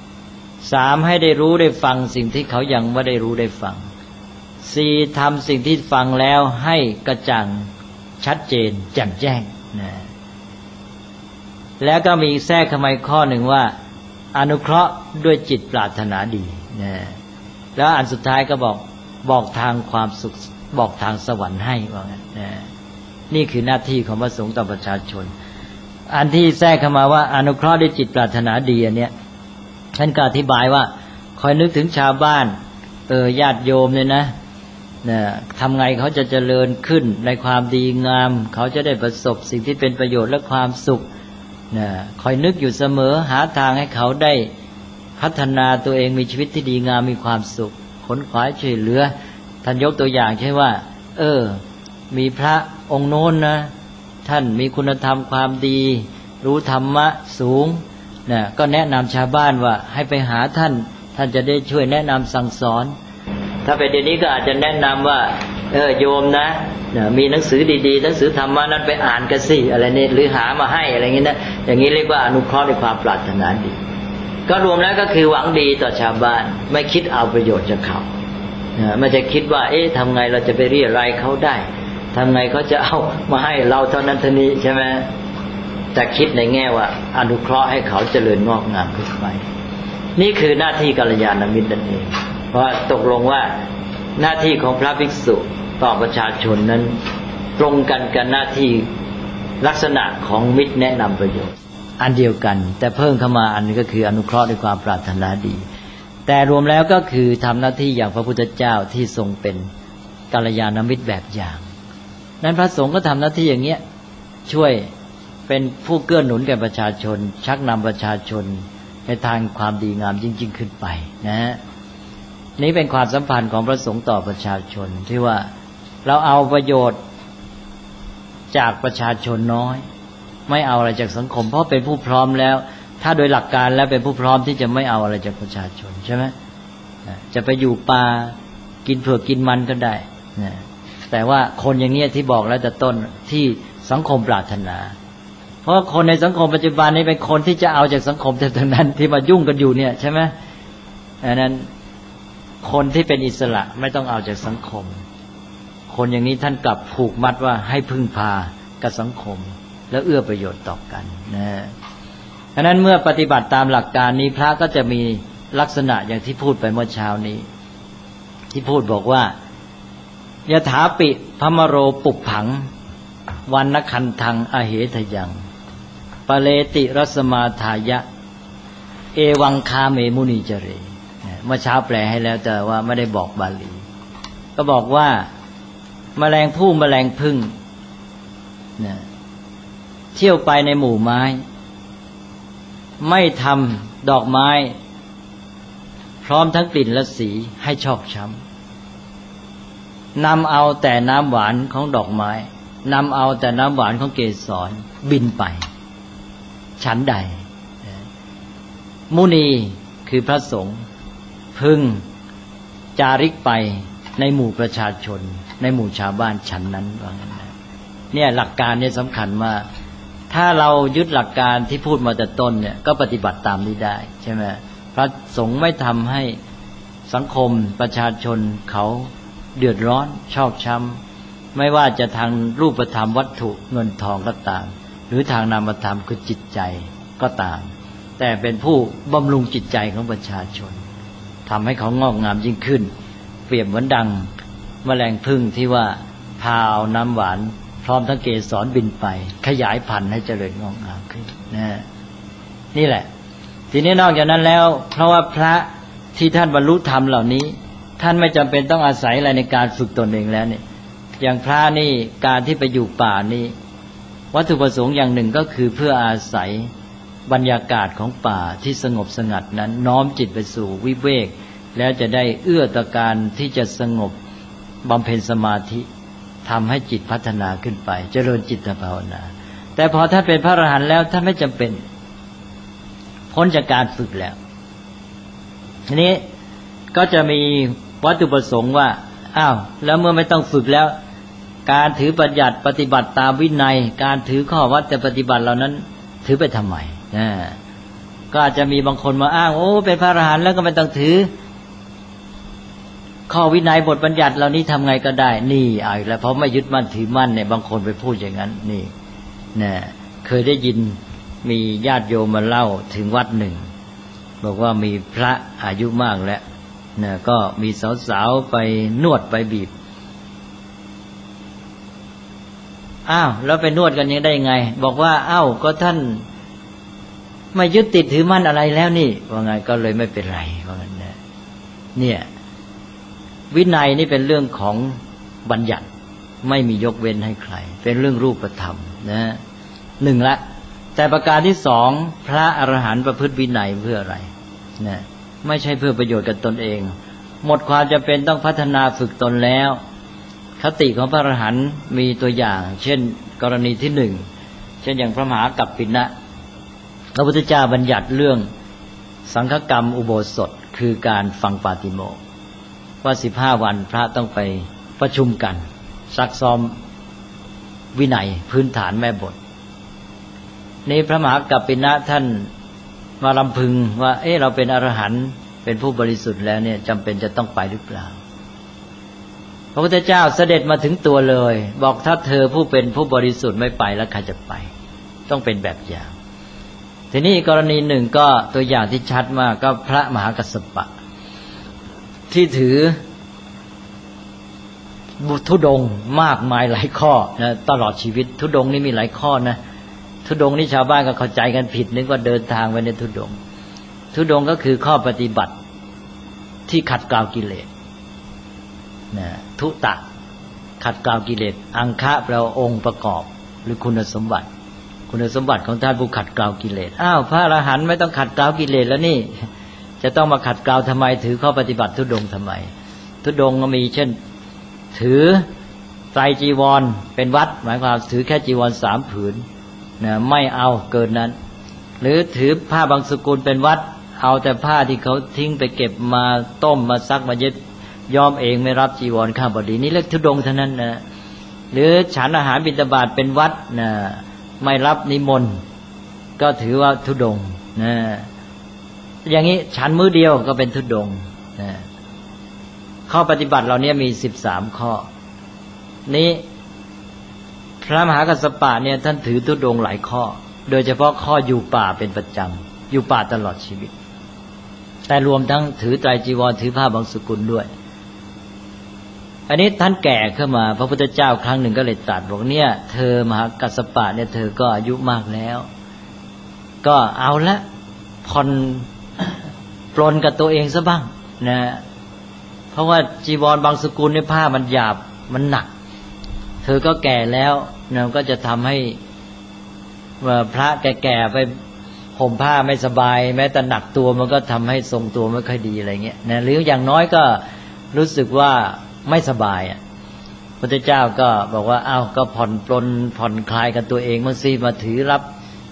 3ให้ได้รู้ได้ฟังสิ่งที่เขายังไม่ได้รู้ได้ฟัง4ทำสิ่งที่ฟังแล้วให้กระจ่างชัดเจนแจ่มแจ้งนะแล้วก็มีแทรกเข้ามาข้อหนึ่งว่าอนุเคราะห์ด้วยจิตปรารถนาดีนะแล้วอันสุดท้ายก็บอกทางความสุขบอกทางสวรรค์ให้ว่างั้นนะนี่คือหน้าที่ของพระสงฆ์ต่อประชาชนอันที่แทรกเข้ามาว่าอนุเคราะห์ด้วยจิตปรารถนาดีอันเนี้ยท่านก็อธิบายว่าคอยนึกถึงชาวบ้านญาติโยมเนี่ยนะทำไงเขาจะเจริญขึ้นในความดีงามเขาจะได้ประสบสิ่งที่เป็นประโยชน์และความสุขคอยนึกอยู่เสมอหาทางให้เขาได้พัฒนาตัวเองมีชีวิตที่ดีงามมีความสุขขนขวายช่วยเหลือท่านยกตัวอย่างเช่นว่ามีพระองค์โน้นนะท่านมีคุณธรรมความดีรู้ธรรมะสูงก็แนะนำชาวบ้านว่าให้ไปหาท่านจะได้ช่วยแนะนำสั่งสอนถ้าเป็นเดี๋ยวนี้ก็อาจจะแนะนำว่าโยมนะมีหนังสือดีๆหนังสือธรรมะนั้นไปอ่านกันสิอะไรนี่หรือหามาให้อะไรอย่างนี้นะอย่างนี้เรียกว่าอนุเคราะห์ด้วยความปรารถนาดีก็รวมแล้วก็คือหวังดีต่อชาวบ้านไม่คิดเอาประโยชน์จากเขาไม่จะคิดว่าทำไงเราจะไปเรียรัยเขาได้ทำไงเขาจะเอามาให้เราเท่านั้นเท่านี้ใช่ไหมแต่คิดในแง่ว่าอนุเคราะห์ให้เขาเจริญงอกงามขึ้นไปนี่คือหน้าที่กัลยาณมิตรนั่นเองเพราะตกลงว่าหน้าที่ของพระภิกษุต่อประชาชนนั้นตรงกันกับหน้าที่ลักษณะของมิตรแนะนำประโยชน์อันเดียวกันแต่เพิ่มเข้ามาอันนี้ก็คืออนุเคราะห์ด้วยความปรารถนาดีแต่รวมแล้วก็คือทำหน้าที่อย่างพระพุทธเจ้าที่ทรงเป็นกัลยาณมิตรแบบอย่างนั้นพระสงฆ์ก็ทำหน้าที่อย่างเงี้ยช่วยเป็นผู้เกื้อหนุนแก่ประชาชนชักนำประชาชนในทางความดีงามยิ่งขึ้นไปนะนี้เป็นความสัมพันธ์ของพระสงฆ์ต่อประชาชนที่ว่าเราเอาประโยชน์จากประชาชนน้อยไม่เอาอะไรจากสังคมเพราะเป็นผู้พร้อมแล้วถ้าโดยหลักการแล้วเป็นผู้พร้อมที่จะไม่เอาอะไรจากประชาชนใช่ไหมจะไปอยู่ป่ากินเผือกกินมันก็ได้แต่ว่าคนอย่างนี้ที่บอกแล้วแต่ต้นที่สังคมปรารถนาเพราะคนในสังคมปัจจุบันนี้เป็นคนที่จะเอาจากสังคมแต่ทั้งนั้นที่มายุ่งกันอยู่เนี่ยใช่ไหมอันนั้นคนที่เป็นอิสระไม่ต้องเอาจากสังคมคนอย่างนี้ท่านกลับผูกมัดว่าให้พึ่งพากับสังคมแล้วเอื้อประโยชน์ต่อกันนะฉะนั้นเมื่อปฏิบัติตามหลักการนี้พระก็จะมีลักษณะอย่างที่พูดไปเมื่อเช้านี้ที่พูดบอกว่ายถาปิพมโรปุปผังวันนคันทังอเหทยังปะเลติรัสมาทายะเอวังคาเมมุนีเจเรเมื่อเช้าแปลให้แล้วแต่ว่าไม่ได้บอกบาลีก็บอกว่าแมลงผู้แมลงผึ้งเที่ยวไปในหมู่ไม้ไม่ทำดอกไม้พร้อมทั้งกลิ่นและสีให้ชอกช้ำนำเอาแต่น้ำหวานของดอกไม้นำเอาแต่น้ำหวานของเกสรบินไปฉันใดมุนีคือพระสงฆ์พึงจาริกไปในหมู่ประชาชนในหมู่ชาวบ้านฉันนั้นว่างั้นนะเนี่ยหลักการเนี่ยสำคัญว่าถ้าเรายึดหลักการที่พูดมาแต่ต้นเนี่ยก็ปฏิบัติตามนี้ได้ใช่ไหมพระสงฆ์ไม่ทำให้สังคมประชาชนเขาเดือดร้อนชอกช้ำไม่ว่าจะทางรูปธรรมวัตถุเงินทองก็ตามหรือทางนามธรรมคือจิตใจก็ตามแต่เป็นผู้บำรุงจิตใจของประชาชนทำให้เขางอกงามยิ่งขึ้นเปรียบเหมือนดังแมลงผึ้งที่ว่าพาเอาน้ำหวานพร้อมทั้งเกสรบินไปขยายพันธุ์ให้เจริญงอกงามขึ้นนี่แหละทีนี้นอกจากนั้นแล้วเพราะว่าพระที่ท่านบรรลุธรรมเหล่านี้ท่านไม่จำเป็นต้องอาศัยอะไรในการฝึกตนเองแล้วเนี่ยอย่างพระนี่การที่ไปอยู่ป่านี่วัตถุประสงค์อย่างหนึ่งก็คือเพื่ออาศัยบรรยากาศของป่าที่สงบสงัดนั้นน้อมจิตไปสู่วิเวกแล้วจะได้เอื้อต่อการที่จะสงบบำเพ็ญสมาธิทำให้จิตพัฒนาขึ้นไปเจริญจิตภาวนาแต่พอท่านเป็นพระอรหันต์แล้วท่านไม่จำเป็นพ้นจากการฝึกแล้วทีนี้ก็จะมีวัตถุประสงค์ว่าอ้าวแล้วเมื่อไม่ต้องฝึกแล้วการถือบัญญัติปฏิบัติตามวินัยการถือข้อวัดแต่ปฏิบัติเหล่านั้นถือไปทำไมก็อาจจะมีบางคนมาอ้างโอ้เป็นพระอรหันต์แล้วก็ไม่ต้องถือข้อวินัยบทบัญญัติเหล่านี้ทำไงก็ได้นี่เอาอีกแล้วเพราะไม่ยึดมั่นถือมั่นเนี่ยบางคนไปพูดอย่างนั้นนี่นะเคยได้ยินมีญาติโยมมาเล่าถึงวัดหนึ่งบอกว่ามีพระอายุมากแล้วนะก็มีสาวๆไปนวดไปบีบอ้าวแล้วไปนวดกันยังได้ไงบอกว่าอ้าวก็ท่านไม่ยึดติดถือมั่นอะไรแล้วนี่ว่าไงก็เลยไม่เป็นไรว่างั้นนะเนี่ยวินัยนี่เป็นเรื่องของบัญญัติไม่มียกเว้นให้ใครเป็นเรื่องรูปธรรมนะหนึ่งละแต่ประการที่สองพระอรหันต์ประพฤติวินัยเพื่ออะไรนะไม่ใช่เพื่อประโยชน์กับตนเองหมดความจำเป็นต้องพัฒนาฝึกตนแล้วคติของพระอรหันต์มีตัวอย่างเช่นกรณีที่หนึ่งเช่นอย่างพระมหากัปปินะพระพุทธเจ้าบัญญัติเรื่องสังฆกรรมอุโบสถคือการฟังปาติโมกข์ว่า15 วันพระต้องไปประชุมกันซักซ้อมวินัยพื้นฐานแม่บทนี้พระมหากัปปินะท่านมาลำพึงว่าเราเป็นอรหันต์เป็นผู้บริสุทธิ์แล้วเนี่ยจำเป็นจะต้องไปหรือเปล่าพระพุทธเจ้าเสด็จมาถึงตัวเลยบอกถ้าเธอผู้เป็นผู้บริสุทธิ์ไม่ไปแล้วใครจะไปต้องเป็นแบบอย่างทีนี้กรณีหนึ่งก็ตัวอย่างที่ชัดมากก็พระมหากัสสปะที่ถือธุดงค์มากมายหลายข้อนะตลอดชีวิตธุดงค์นี่มีหลายข้อนะธุดงค์นี่ชาวบ้านก็เข้าใจกันผิดนึกว่าเดินทางไปในธุดงค์ธุดงค์ก็คือข้อปฏิบัติที่ขัดเกลากิเลสนะทุตะขัดเกลากิเลสอังคะแปลว่าองค์ประกอบหรือคุณสมบัติของท่านผู้ขัดเกลากิเลสอ้าวพระอรหันต์ไม่ต้องขัดเกลากิเลสแล้วนี่จะต้องมาขัดเกลาทำไมถือข้อปฏิบัติธุดงค์ทำไมธุดงค์ก็มีเช่นถือไตรจีวรเป็นวัดหมายความถือแค่จีวร3 ผืนนะไม่เอาเกินนั้นหรือถือผ้าบางสกุลเป็นวัดเอาแต่ผ้าที่เขาทิ้งไปเก็บมาต้มมาซักมาเย็บย้อมเองไม่รับจีวรข้าบดีนี่เรียกธุดงค์เท่านั้นนะหรือฉันอาหารบิณฑบาตเป็นวัดนะไม่รับนิมนต์ก็ถือว่าธุดงค์นะอย่างนี้ฉันมื้อเดียวก็เป็นธุดงค์นะข้อปฏิบัติเหล่านี้มี13 ข้อนี้พระมหากัสสปะเนี่ยท่านถือธุดงค์หลายข้อโดยเฉพาะข้ออยู่ป่าเป็นประจำอยู่ป่าตลอดชีวิตแต่รวมทั้งถือไตรจีวรถือผ้าบางสกุลด้วยอันนี้ท่านแก่ขึ้นมาพระพุทธเจ้าครั้งหนึ่งก็เลยตรัสบอกเนี่ยเธอมหากัสสปะเนี่ยเธอก็อายุมากแล้วก็เอาละผ่อนปลนกับตัวเองซะบ้างนะเพราะว่าจีวรบางสกุลเนี่ยผ้ามันหยาบมันหนักเธอก็แก่แล้วนะก็จะทำให้พระแก่ๆไปห่มผ้าไม่สบายแม้แต่หนักตัวมันก็ทำให้ทรงตัวไม่ค่อยดีอะไรเงี้ยนะหรืออย่างน้อยก็รู้สึกว่าไม่สบายพระพุทธเจ้าก็บอกว่าอ้าวก็ผ่อนปลนผ่อนคลายกันตัวเองมั่งสิมาถือรับ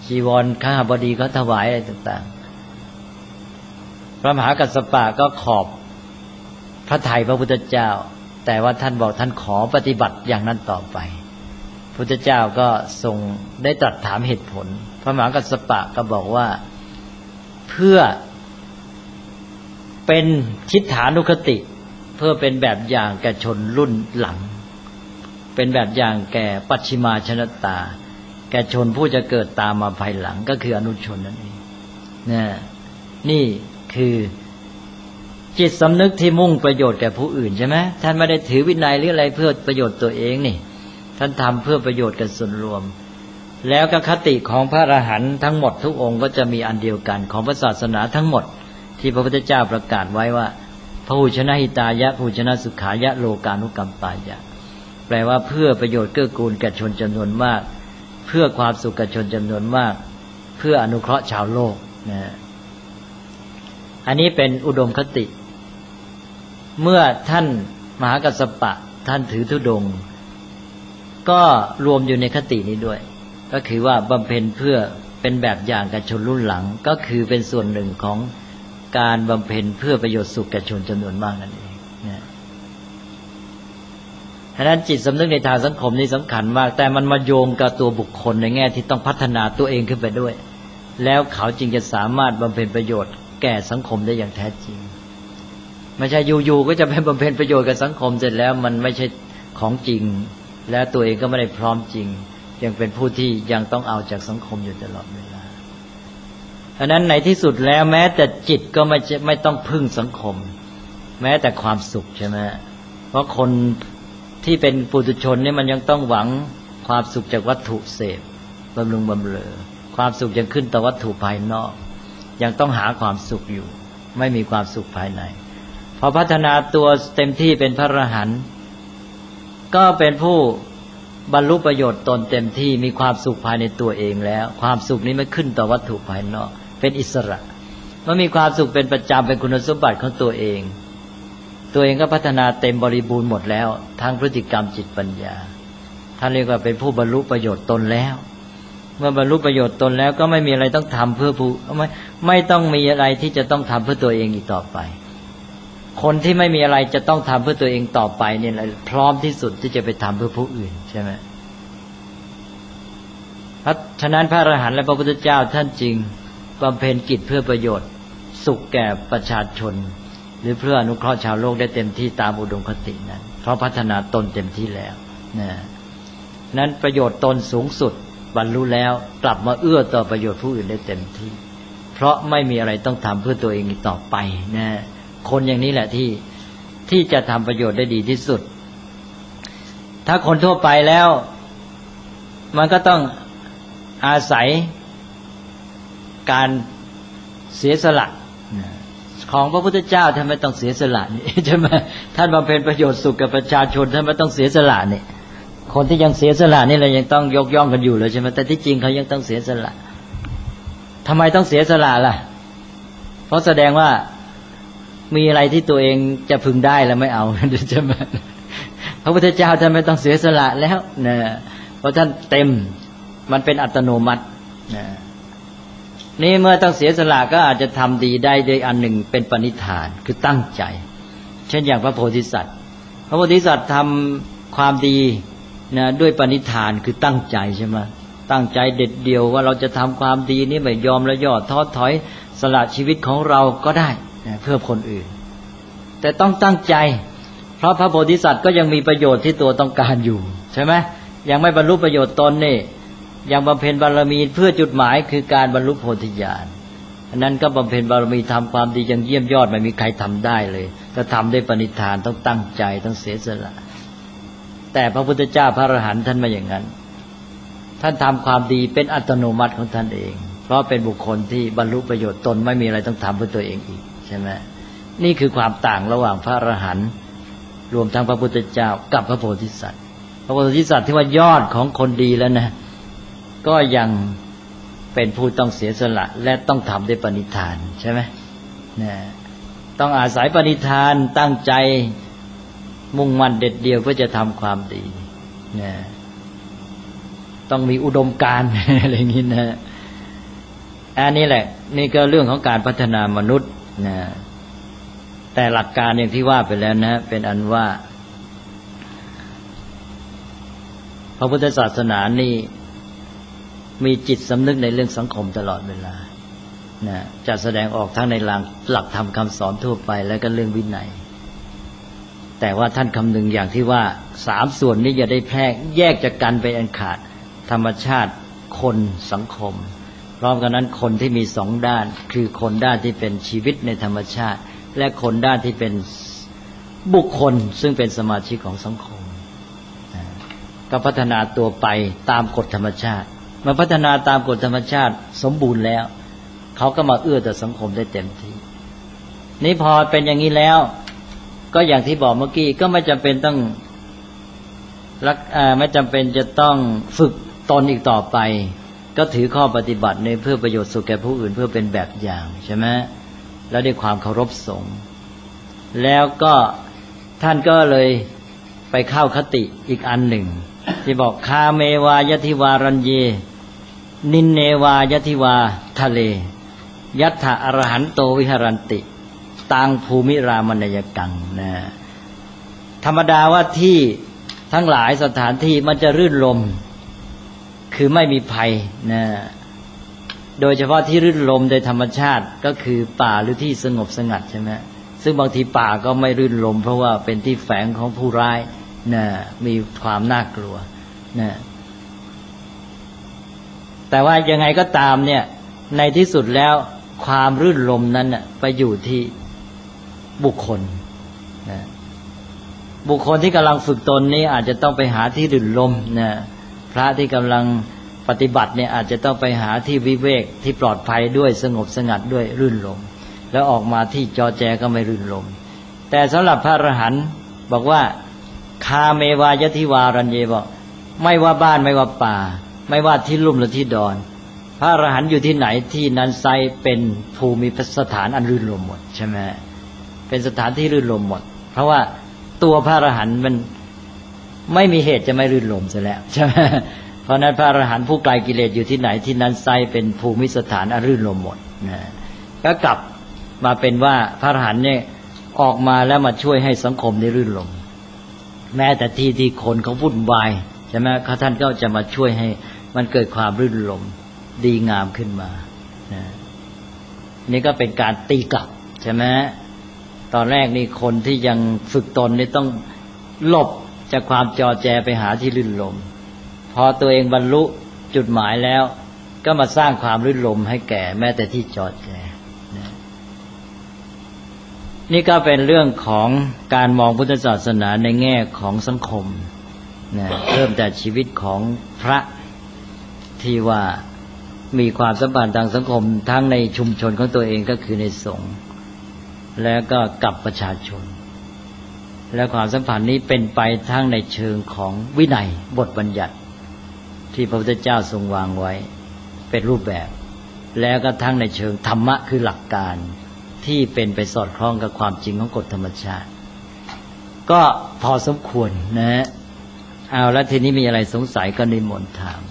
จีวรข้าบดีก็ถวายอะไรต่างๆพระมหากัสสปะก็ขอบพระทัยพระพุทธเจ้าแต่ว่าท่านบอกท่านขอปฏิบัติอย่างนั้นต่อไปพุทธเจ้าก็ทรงได้ตรัสถามเหตุผลพระมหากัสสปะก็บอกว่าเพื่อเป็นทิฏฐานุคติเพื่อเป็นแบบอย่างแก่ชนรุ่นหลังเป็นแบบอย่างแก่ปัจฉิมาชนตาแก่ชนผู้จะเกิดตามมาภายหลังก็คืออนุชนนั่นเองนี่คือจิตสำนึกที่มุ่งประโยชน์แก่ผู้อื่นใช่ไหมท่านไม่ได้ถือวินัยหรืออะไรเพื่อประโยชน์ตัวเองนี่ท่านทำเพื่อประโยชน์กับส่วนรวมแล้วก็คติของพระอรหันต์ทั้งหมดทุกองค์ก็จะมีอันเดียวกันของพระศาสนาทั้งหมดที่พระพุทธเจ้าประกาศไว้ว่าพหูชนะหิตายะพหูชนะสุขายะโลกานุกัมปายะแปลว่าเพื่อประโยชน์เกื้อกูลแก่ชนจำนวนมากเพื่อความสุขแก่ชนจำนวนมากเพื่ออนุเคราะห์ชาวโลกนะอันนี้เป็นอุดมคติเมื่อท่านมหากัสสปะท่านถือธุดงค์ก็รวมอยู่ในคตินี้ด้วยก็คือว่าบำเพ็ญเพื่อเป็นแบบอย่างแก่ชนรุ่นหลังก็คือเป็นส่วนหนึ่งของการบำเพ็ญเพื่อประโยชน์สุขแก่ชนจำนวนมากนั่นเองนะฉะนั้นจิตสำนึกในทางสังคมนี่สำคัญมากแต่มันมาโยงกับตัวบุคคลในแง่ที่ต้องพัฒนาตัวเองขึ้นไปด้วยแล้วเขาจึงจะสามารถบำเพ็ญประโยชน์แก่สังคมได้อย่างแท้จริงไม่ใช่อยู่ๆก็จะไปบำเพ็ญประโยชน์กับสังคมเสร็จแล้วมันไม่ใช่ของจริงและตัวเองก็ไม่ได้พร้อมจริงยังเป็นผู้ที่ยังต้องเอาจากสังคมอยู่ตลอดเวลาฉะนั้นในที่สุดแล้วแม้แต่จิตก็ไม่ต้องพึ่งสังคมแม้แต่ความสุขใช่ไหมเพราะคนที่เป็นปุถุชนนี่มันยังต้องหวังความสุขจากวัตถุเสพบำรุงบำเรอความสุขยังขึ้นต่อวัตถุภายนอกยังต้องหาความสุขอยู่ไม่มีความสุขภายในพอพัฒนาตัวเต็มที่เป็นพระอรหันต์ก็เป็นผู้บรรลุประโยชน์ตนเต็มที่มีความสุขภายในตัวเองแล้วความสุขนี้ไม่ขึ้นต่อวัตถุภายนอกเป็นอิสระเมื่อมีความสุขเป็นประจำเป็นคุณสมบัติของตัวเองก็พัฒนาเต็มบริบูรณ์หมดแล้วทั้งพฤติกรรมจิตปัญญาท่านเรียกว่าเป็นผู้บรรลุประโยชน์ตนแล้วเมื่อบรรลุประโยชน์ตนแล้วก็ไม่มีอะไรต้องทำเพื่อผู้ไม่ต้องมีอะไรที่จะต้องทำเพื่อตัวเองอีกต่อไปคนที่ไม่มีอะไรจะต้องทำเพื่อตัวเองต่อไปเนี่ยพร้อมที่สุดที่จะไปทำเพื่อผู้อื่นใช่ไหมฉะนั้นพระอรหันต์และพระพุทธเจ้าท่านจริงบำเพ็ญกิจเพื่อประโยชน์สุขแก่ประชาชนหรือเพื่ออนุเคราะห์ชาวโลกได้เต็มที่ตามอุดมคตินั้นเพราะพัฒนาตนเต็มที่แล้วนั้นประโยชน์ตนสูงสุดบรรลุแล้วกลับมาเอื้อต่อประโยชน์ผู้อื่นได้เต็มที่เพราะไม่มีอะไรต้องทำเพื่อตัวเองอีกต่อไปคนอย่างนี้แหละที่จะทำประโยชน์ได้ดีที่สุดถ้าคนทั่วไปแล้วมันก็ต้องอาศัยการเสียสละของพระพุทธเจ้าท่านไม่ต้องเสียสละนี่ใช่ไหมท่านบำเพ็ญประโยชน์สุขกับประชาชนท่านไม่ต้องเสียสละนี่คนที่ยังเสียสละนี่เรายังต้องยกย่องกันอยู่เลยใช่ไหมแต่ที่จริงเขายังต้องเสียสละทำไมต้องเสียสละล่ะเพราะแสดงว่ามีอะไรที่ตัวเองจะพึงได้แล้วไม่เอาใช่ไหมพระพุทธเจ้าท่านไม่ต้องเสียสละแล้วนะเพราะท่านเต็มมันเป็นอัตโนมัตินะนี่เมื่อต้องเสียสละก็อาจจะทำดีได้โดยอันหนึ่งเป็นปณิธานคือตั้งใจเช่นอย่างพระโพธิสัตว์ทำความดีนะด้วยปณิธานคือตั้งใจใช่ไหมตั้งใจเด็ดเดี่ยวว่าเราจะทำความดีนี้ไม่ยอมและย่อท้อถอยสละชีวิตของเราก็ได้เพื่อคนอื่นแต่ต้องตั้งใจเพราะพระโพธิสัตว์ก็ยังมีประโยชน์ที่ตัวต้องการอยู่ใช่ไหมยังไม่บรรลุประโยชน์ตนนี่ยังบำเพ็ญบารมีเพื่อจุดหมายคือการบรรลุโพธิญาณอันนั้นก็บำเพ็ญบารมีทำความดีอย่างเยี่ยมยอดไม่มีใครทำได้เลยถ้าทำด้วยปณิธานต้องตั้งใจต้องเสียสละแต่พระพุทธเจ้าพระอรหันต์ท่านไม่อย่างนั้นท่านทำความดีเป็นอัตโนมัติของท่านเองเพราะเป็นบุคคลที่บรรลุประโยชน์ตนไม่มีอะไรต้องทำเพื่อตัวเองอีกใช่ไหมนี่คือความต่างระหว่างพระอรหันต์รวมทั้งพระพุทธเจ้ากับพระโพธิสัตว์พระโพธิสัตว์ที่ว่ายอดของคนดีแล้วนะก็ยังเป็นผู้ต้องเสียสละและต้องทำด้วยปณิธานใช่ไหมต้องอาศัยปณิธานตั้งใจมุ่งมั่นเด็ดเดี่ยวเพื่อจะทำความดีต้องมีอุดมการณ์อะไรอย่างนี้นะอันนี้แหละนี่ก็เรื่องของการพัฒนามนุษย์นะแต่หลักการอย่างที่ว่าไปแล้วนะเป็นอันว่าพระพุทธศาสนานี่มีจิตสำนึกในเรื่องสังคมตลอดเวลานะจะแสดงออกทั้งในหลักธรรมคำสอนทั่วไปแล้วก็เรื่องวินัยแต่ว่าท่านคำนึงอย่างที่ว่าสามส่วนนี้อย่าได้แพร่แยกจากกันไปอันขาดธรรมชาติคนสังคมพร้อมกันนั้นคนที่มีสองด้านคือคนด้านที่เป็นชีวิตในธรรมชาติและคนด้านที่เป็นบุคคลซึ่งเป็นสมาชิกของสังคมก็พัฒนาตัวไปตามกฎธรรมชาติเมื่อพัฒนาตามกฎธรรมชาติสมบูรณ์แล้วเขาก็มาเอื้อต่อสังคมได้เต็มที่นี่พอเป็นอย่างนี้แล้วก็อย่างที่บอกเมื่อกี้ก็ไม่จำเป็นต้องไม่จำเป็นจะต้องฝึกตนอีกต่อไปก็ถือข้อปฏิบัติในเพื่อประโยชน์สุขแก่ผู้อื่นเพื่อเป็นแบบอย่างใช่ไหมแล้วด้วยความเคารพสงฆ์แล้วก็ท่านก็เลยไปเข้าคติอีกอันหนึ่งที่บอกคาเมวายทิวารัญเยนินเนวายทิวาทะเลยัตถะอรหันโตวิหรันติตังภูมิรามณยกังนะธรรมดาว่าที่ทั้งหลายสถานที่มันจะรื่นรมคือไม่มีภัยนะโดยเฉพาะที่รื่นรมโดยธรรมชาติก็คือป่าหรือที่สงบสงัดใช่ไหมซึ่งบางทีป่าก็ไม่รื่นรมเพราะว่าเป็นที่แฝงของผู้ร้ายนะมีความน่ากลัวนะแต่ว่ายังไงก็ตามเนี่ยในที่สุดแล้วความรื่นรมนั้นน่ะไปอยู่ที่บุคคลนะบุคคลที่กำลังฝึกตนนี้อาจจะต้องไปหาที่รื่นรมนะพระที่กำลังปฏิบัติเนี่ยอาจจะต้องไปหาที่วิเวกที่ปลอดภัยด้วยสงบสงัดด้วยรื่นรมแล้วออกมาที่จอแจก็ไม่รื่นรมแต่สำหรับพระอรหันต์บอกว่าคาเมวายทิวารัญเยบอกไม่ว่าบ้านไม่ว่าป่าไม่ว่าที่ลุ่มหรือที่ดอนพระอรหันต์อยู่ที่ไหนที่นั้นไซเป็นภูมิสถานอันรื่นรมหมดใช่ไหมเป็นสถานที่รื่นรมหมดเพราะว่าตัวพระอรหันต์มันไม่มีเหตุจะไม่รื่นรมซะแล้วใช่ไหมเพราะนั้นพระอรหันต์ผู้ไกลกิเลสอยู่ที่ไหนที่นั้นไซเป็นภูมิสถานอันรื่นรมหมดนะก็กลับมาเป็นว่าพระอรหันต์เนี่ยออกมาแล้วมาช่วยให้สังคมได้รื่นรมแม้แต่ที่คนเขาวุ่นวายใช่ไหมเขาท่านก็จะมาช่วยให้มันเกิดความรื่นรมดีงามขึ้นมานะนี่ก็เป็นการตีกลับใช่ไหมตอนแรกนี่คนที่ยังฝึกตนนี่ต้องหลบจากความจอแจไปหาที่รื่นรมพอตัวเองบรรลุจุดหมายแล้วก็มาสร้างความรื่นรมให้แก่แม้แต่ที่จอแจนะนี่ก็เป็นเรื่องของการมองพุทธศาสนาในแง่ของสังคมนะเริ่มแต่ชีวิตของพระที่ว่ามีความสัมพันธ์ทางสังคมทั้งในชุมชนของตัวเองก็คือในสงฆ์แล้วก็กับประชาชนและความสัมพันธ์นี้เป็นไปทั้งในเชิงของวินัยบทบัญญัติที่พระพุทธเจ้าทรงวางไว้เป็นรูปแบบแล้วก็ทั้งในเชิงธรรมะคือหลักการที่เป็นไปสอดคล้องกับความจริงของกฎธรรมชาติก็พอสมควรนะเอาแล้วทีนี้มีอะไรสงสัยก็นิมนต์ถาม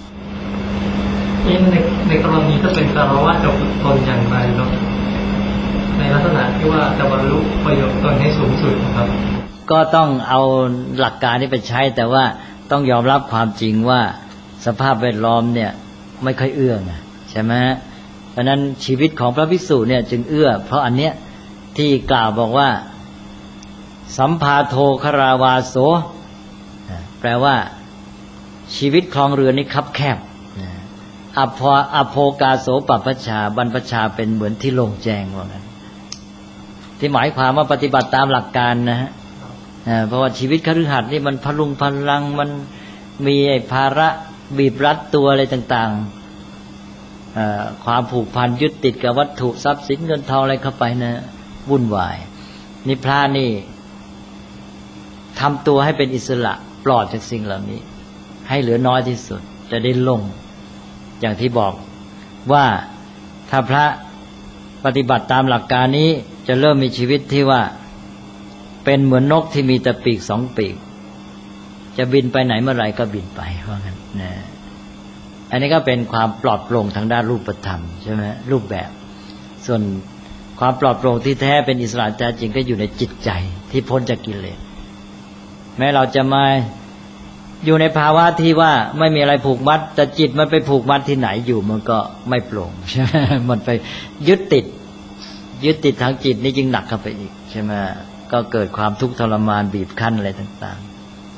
ในกรณีก็เป็นคารวะจะฝึกตนอย่างไรครับในลักษณะที่ว่าจะบรรลุประโยชน์ตนให้สูงสุดครับก็ต้องเอาหลักการนี้ไปใช้แต่ว่าต้องยอมรับความจริงว่าสภาพแวดล้อมเนี่ยไม่ค่อยเอื้อนะใช่ไหมเพราะนั้นชีวิตของพระภิกษุเนี่ยจึงเอื้อเพราะอันเนี้ยที่กล่าวบอกว่าสัมภาโทคราวาโสแปลว่าชีวิตครองเรือนนี่คับแคบอโภกาโสปัปปชาบรรพชาเป็นเหมือนที่โล่งแจ้งว่างั้นที่หมายความว่าปฏิบัติตามหลักการนะฮะเพราะว่าชีวิตคฤหัสถ์นี่มันพลุงพลังมันมีภาระบีบรัดตัวอะไรต่างๆความผูกพันยึดติดกับวัตถุทรัพย์สินเงินทองอะไรเข้าไปนะวุ่นวายนี่พระนี่ทำตัวให้เป็นอิสระปลอดจากสิ่งเหล่านี้ให้เหลือน้อยที่สุดจะได้ลงอย่างที่บอกว่าถ้าพระปฏิบัติตามหลักการนี้จะเริ่มมีชีวิตที่ว่าเป็นเหมือนนกที่มีแต่ปีกสองปีกจะบินไปไหนเมื่อไหร่ก็บินไปว่างั้นนะอันนี้ก็เป็นความปลอดโปร่งทางด้านรูปธรรมใช่ไหมรูปแบบส่วนความปลอดโปร่งที่แท้เป็นอิสระแท้จริงก็อยู่ในจิตใจที่พ้นจากกิเลสแม้เราจะมาอยู่ในภาวะที่ว่าไม่มีอะไรผูกมัดแต่จิตมันไปผูกมัดที่ไหนอยู่มันก็ไม่โปร่งใช่ไหมมันไปยึดติดทางจิตนี่ยิ่งหนักเข้าไปอีกใช่ไหมก็เกิดความทุกข์ทรมานบีบคั้นอะไรต่าง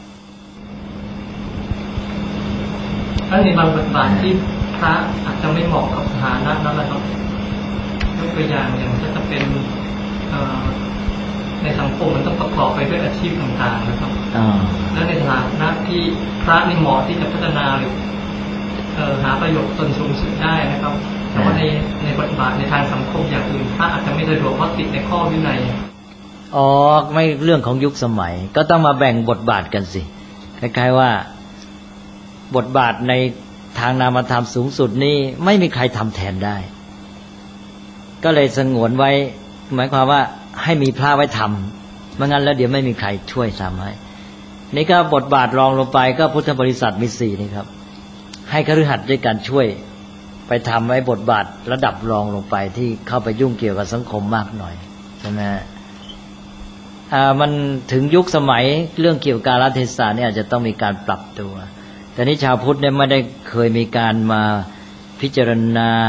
ๆแล้วในบางบทบาทที่พระอาจจะไม่เหมาะกับสถานะนั้นแหละครับยกตัวอย่างจะเป็นในสังคมมันต้องประกอบไปด้วยอาชีพต่างๆนะครับแล้วในฐานะที่พระนี่เหมาะที่จะพัฒนาหรือหาประโยชน์ตนสูงสุดได้นะครับแต่ว่าในบทบาทในทางสังคมอย่างอื่นพระอาจจะไม่สะดวกเพราะติดในข้อวินัยไม่เรื่องของยุคสมัยก็ต้องมาแบ่งบทบาทกันสิคล้ายๆว่าบทบาทในทางนามธรรมสูงสุดนี่ไม่มีใครทำแทนได้ก็เลยสงวนไว้หมายความว่าให้มีพระไว้ทำไม่งั้นแล้วเดี๋ยวไม่มีใครช่วยทำให้นี่ก็บทบาทรองลงไปก็พุทธบริษัทมี4นี่ครับให้คฤหัสถ์ด้วยการช่วยไปทำไว้บทบาทระดับรองลงไปที่เข้าไปยุ่งเกี่ยวกับสังคมมากหน่อยใช่ไหมมันถึงยุคสมัยเรื่องเกี่ยวกับกาลเทศะเนี่ยอาจจะต้องมีการปรับตัวแต่นี้ชาวพุทธเนี่ยไม่ได้เคยมีการมาพิจารณา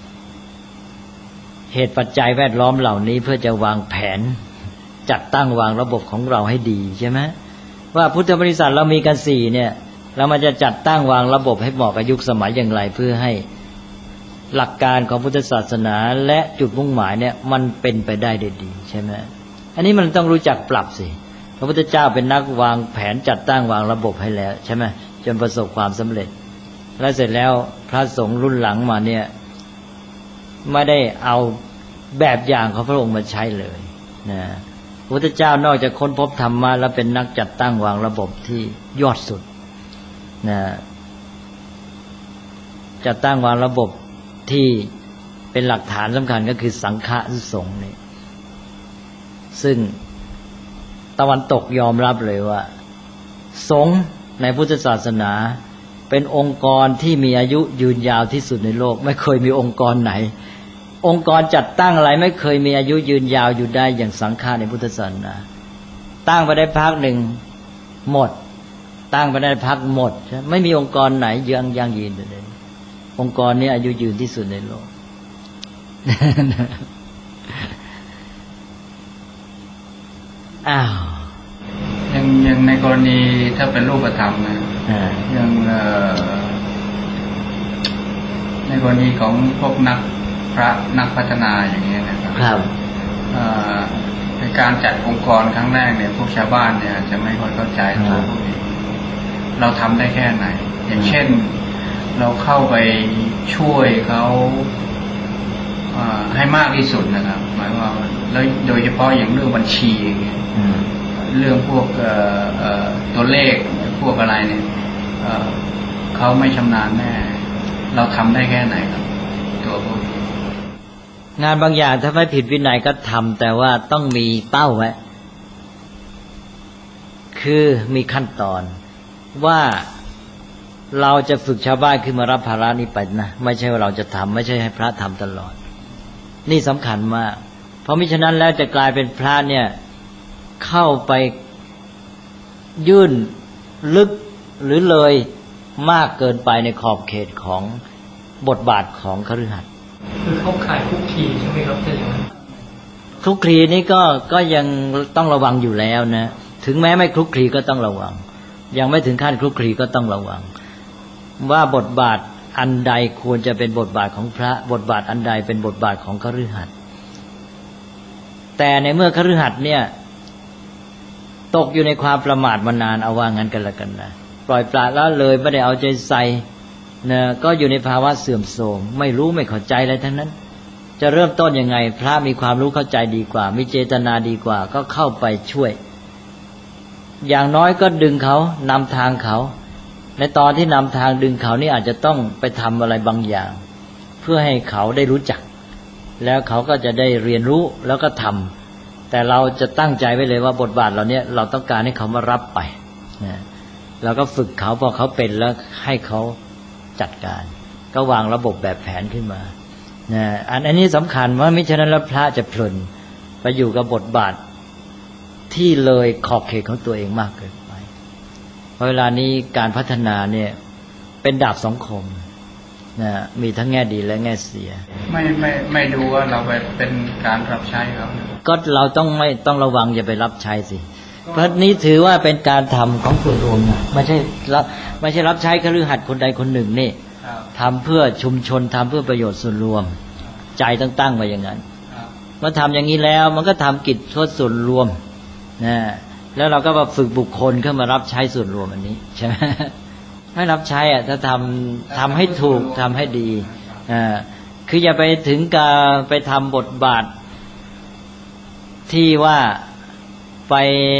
เหตุปัจจัยแวดล้อมเหล่านี้เพื่อจะวางแผนจัดตั้งวางระบบของเราให้ดีใช่ไหมว่าพุทธบริษัทเรามีกัน4เนี่ยเรามาจะจัดตั้งวางระบบให้เหมาะกับยุคสมัยอย่างไรเพื่อให้หลักการของพุทธศาสนาและจุดมุ่งหมายเนี่ยมันเป็นไปได้ดีใช่ไหมอันนี้มันต้องรู้จักปรับสิพระพุทธเจ้าเป็นนักวางแผนจัดตั้งวางระบบให้แล้วใช่ไหมจนประสบความสำเร็จแล้วเสร็จแล้วพระสงฆ์รุ่นหลังมาเนี่ยไม่ได้เอาแบบอย่างของพระองค์มาใช้เลยนะพระพุทธเจ้านอกจากค้นพบธรรมะแล้วเป็นนักจัดตั้งวางระบบที่ยอดสุดนะจัดตั้งวางระบบที่เป็นหลักฐานสำคัญก็คือสังฆะสงฆ์นี่ซึ่งตะวันตกยอมรับเลยว่าสงฆ์ในพุทธศาสนาเป็นองค์กรที่มีอายุยืนยาวที่สุดในโลกไม่เคยมีองค์กรไหนองค์กรจัดตั้งอะไรไม่เคยมีอายุยืนยาวอยู่ได้อย่างสังฆะในพุทธศาสนาตั้งไปได้พักหนึ่งหมดตั้งไปได้พักหมดไม่มีองค์กรไหนยั่งยืนเลยองค์กรนี้อายุยืนที่สุดในโลกยังในกรณีถ้าเป็นรูปธรรมนะยังในกรณีของพวกนักพัฒนาอย่างนี้นะครับในการจัดองค์กรครั้งแรกเนี่ยพวกชาวบ้านเนี่ยจะไม่ค่อยเข้าใจตัวพวกนี้เราทำได้แค่ไหนอย่างเช่นเราเข้าไปช่วยเขาให้มากที่สุดนะครับหมายว่าแล้วโดยเฉพาะอย่างเรื่องบัญชีอย่างเงี้ยเรื่องพวกตัวเลขพวกอะไรเนี่ยเขาไม่ชำนาญแน่เราทำได้แค่ไหนครับตัวพวกนี้งานบางอย่างถ้าไม่ผิดวินัยก็ทำแต่ว่าต้องมีเป้าไว้คือมีขั้นตอนว่าเราจะฝึกชาวบ้านขึ้นมารับภาระนี้ไปนะไม่ใช่ว่าเราจะทำไม่ใช่ให้พระทำตลอดนี่สำคัญมากเพราะมิฉะนั้นแล้วจะกลายเป็นพระเนี่ยเข้าไปยื่นลึกหรือเลยมากเกินไปในขอบเขตของบทบาทของคฤหัสถ์คือเข้าข่ายคุกคีใช่ไหมครับแต่อย่างนั้นคลุกคลีนี่ก็ยังต้องระวังอยู่แล้วนะถึงแม้ไม่คลุกคลีก็ต้องระวังยังไม่ถึงขั้นคลุกคลีก็ต้องระวังว่าบทบาทอันใดควรจะเป็นบทบาทของพระบทบาทอันใดเป็นบทบาทของคฤหัสถ์แต่ในเมื่อคฤหัสถ์เนี่ยตกอยู่ในความประมาทมานานเอาว่างั้นกันละกันนะปล่อยปละละเลยไม่ได้เอาใจใส่นะก็อยู่ในภาวะเสื่อมโทรมไม่รู้ไม่เข้าใจอะไรทั้งนั้นจะเริ่มต้นยังไงพระมีความรู้เข้าใจดีกว่ามีเจตนาดีกว่าก็เข้าไปช่วยอย่างน้อยก็ดึงเขานำทางเขาในตอนที่นำทางดึงเขานี่อาจจะต้องไปทำอะไรบางอย่างเพื่อให้เขาได้รู้จักแล้วเขาก็จะได้เรียนรู้แล้วก็ทำแต่เราจะตั้งใจไว้เลยว่าบทบาทเราเนี่ยเราต้องการให้เขามารับไปนะเราก็ฝึกเขาพอเขาเป็นแล้วให้เขาจัดการก็วางระบบแบบแผนขึ้นมานะอันนี้สำคัญว่ามิฉะนั้นแล้วพระจะเพลินไปอยู่กับบทบาทที่เลยขอบเขตของตัวเองมากเกินไปเพราะเวลานี้การพัฒนาเนี่ยเป็นดาบสองคมนะมีทั้งแง่ดีและแง่เสียไม่ดูว่าเราไปเป็นการรับใช้เขาก็เราต้องระวังอย่าไปรับใช้สิเพราะนี้ถือว่าเป็นการทำของส่วนรวมนะไม่ใช่รับใช้คฤหัสถ์คนใดคนหนึ่งนี่ทำเพื่อชุมชนทำเพื่อประโยชน์ส่วนรวมใจตั้งไว้อย่างนั้นเมื่อทำอย่างนี้แล้วมันก็ทำกิจเพื่อส่วนรวมนะแล้วเราก็มาฝึกบุคคลเข้ามารับใช้ส่วนรวมอันนี้ใช่ไหมให้รับใช้อ่ะถ้าทำให้ถูกทำให้ดีคืออย่าไปถึงกับไปทำบทบาทที่ว่าไป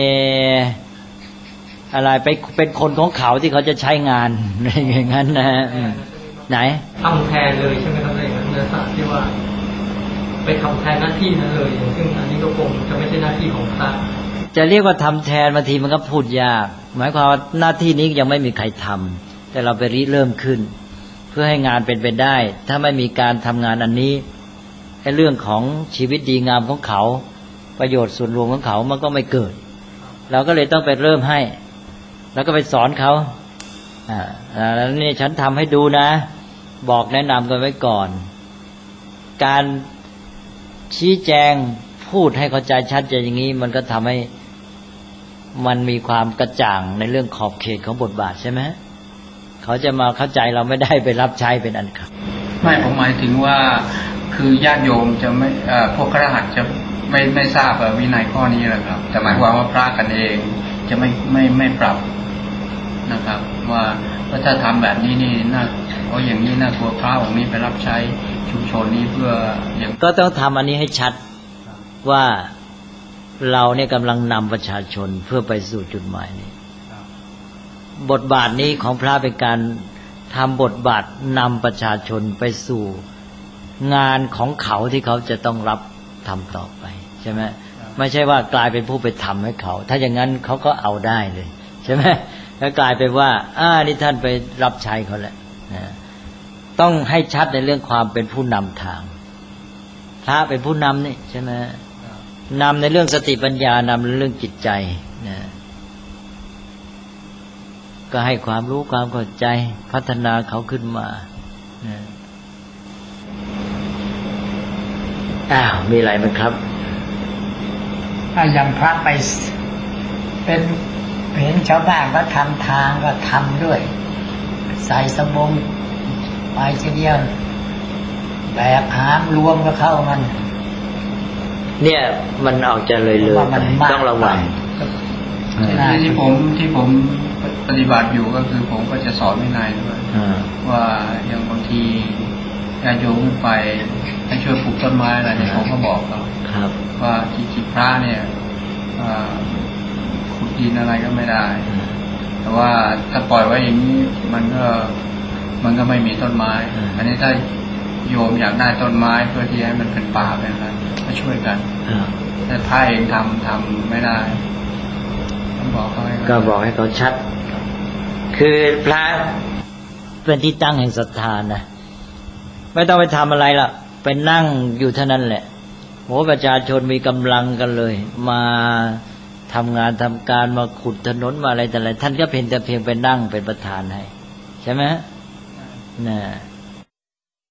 อะไรไปเป็นคนของเขาที่เขาจะใช้งานอะไรอย่างนั้นนะไหนทำแทนเลยใช่ไหมครับเนื้อสารที่ว่าไปทำแทนหน้าที่นั้นเลยซึ่งอันนี้ก็คงจะไม่ใช่หน้าที่ของพระจะเรียกว่าทำแทนบางทีมันก็พูดยากหมายความว่าหน้าที่นี้ยังไม่มีใครทำแต่เราไปริเริ่มขึ้นเพื่อให้งานเป็นไปได้ถ้าไม่มีการทำงานอันนี้ไอ้เรื่องของชีวิตดีงามของเขาประโยชน์ส่วนรวมของเขามันก็ไม่เกิดเราก็เลยต้องไปเริ่มให้แล้วก็ไปสอนเขาแล้วนี่ฉันทำให้ดูนะบอกแนะนำกันไว้ก่อนการชี้แจงพูดให้เข้าใจชัดเจนอย่างนี้มันก็ทำให้มันมีความกระจ่างในเรื่องขอบเขตของบทบาทใช่ไหมเขาจะมาเข้าใจเราไม่ได้ไปรับใช้เป็นอันขาดไม่ผมหมายถึงว่าคือญาติโยมจะไม่พวกคฤหัสถ์จะไม่ทราบวินัยข้อนี้แหละครับแต่หมายความว่าพระกันเองจะไม่ปรับนะครับว่าถ้าทำแบบนี้นี่น่าเพราะอย่างนี้น่ากลัวพระองค์นี้ไปรับใช้ชุมชนนี้เพื่ออย่างก็ต้องทำอันนี้ให้ชัดว่าเราเนี่ยกำลังนำประชาชนเพื่อไปสู่จุดหมายนี้บทบาทนี้ของพระเป็นการทำบทบาทนำประชาชนไปสู่งานของเขาที่เขาจะต้องรับทำต่อไปใช่ไหมไม่ใช่ว่ากลายเป็นผู้ไปทำให้เขาถ้าอย่างนั้นเขาก็เอาได้เลยใช่ไหมแล้วกลายเป็นว่านี่ท่านไปรับใช้เขาแหละต้องให้ชัดในเรื่องความเป็นผู้นำทางพระเป็นผู้นำนี่ใช่ไหมนำในเรื่องสติปัญญานำในเรื่องจิตใจนะก็ให้ความรู้ความเข้าใจพัฒนาเขาขึ้นมามีอะไรไหมครับอย่างพระไปเป็นเห็นชาวบ้านก็ทำทางก็ทำด้วยใส่สบงไปเสียเดียวแบกหามรวมก็เข้ามันเนี่ยมันออกจะเลยต้องระวังที่ผมปฏิบัติอยู่ก็คือผมก็จะสอนวินัยด้วยว่าอย่างบางทีญาติโยมไปให้ช่วยปลูกต้นไม้อะไรเนี่ยผมก็บอกเขาว่าจิตพระเนี่ยขุดดินอะไรก็ไม่ได้แต่ว่าถ้าปล่อยไว้อย่างนี้มันก็ไม่มีต้นไม้อันนี้ถ้าโยมอยากได้ต้นไม้เพื่อที่ให้มันเป็นป่าเป็นอะไรก็ช่วยกันแต่พระเองทำไม่ได้ต้องบอกเขาก็บอกให้เขาชัดคือพระเป็นที่ตั้งแห่งศรัทธานะไม่ต้องไปทำอะไรล่ะไปนั่งอยู่เท่านั้นแหละโหประชาชนมีกำลังกันเลยมาทำงานทำการมาขุดถนนมาอะไรแต่อะไรท่านก็เพียงไปนั่งเป็นประธานให้ใช่ไหมน่ะ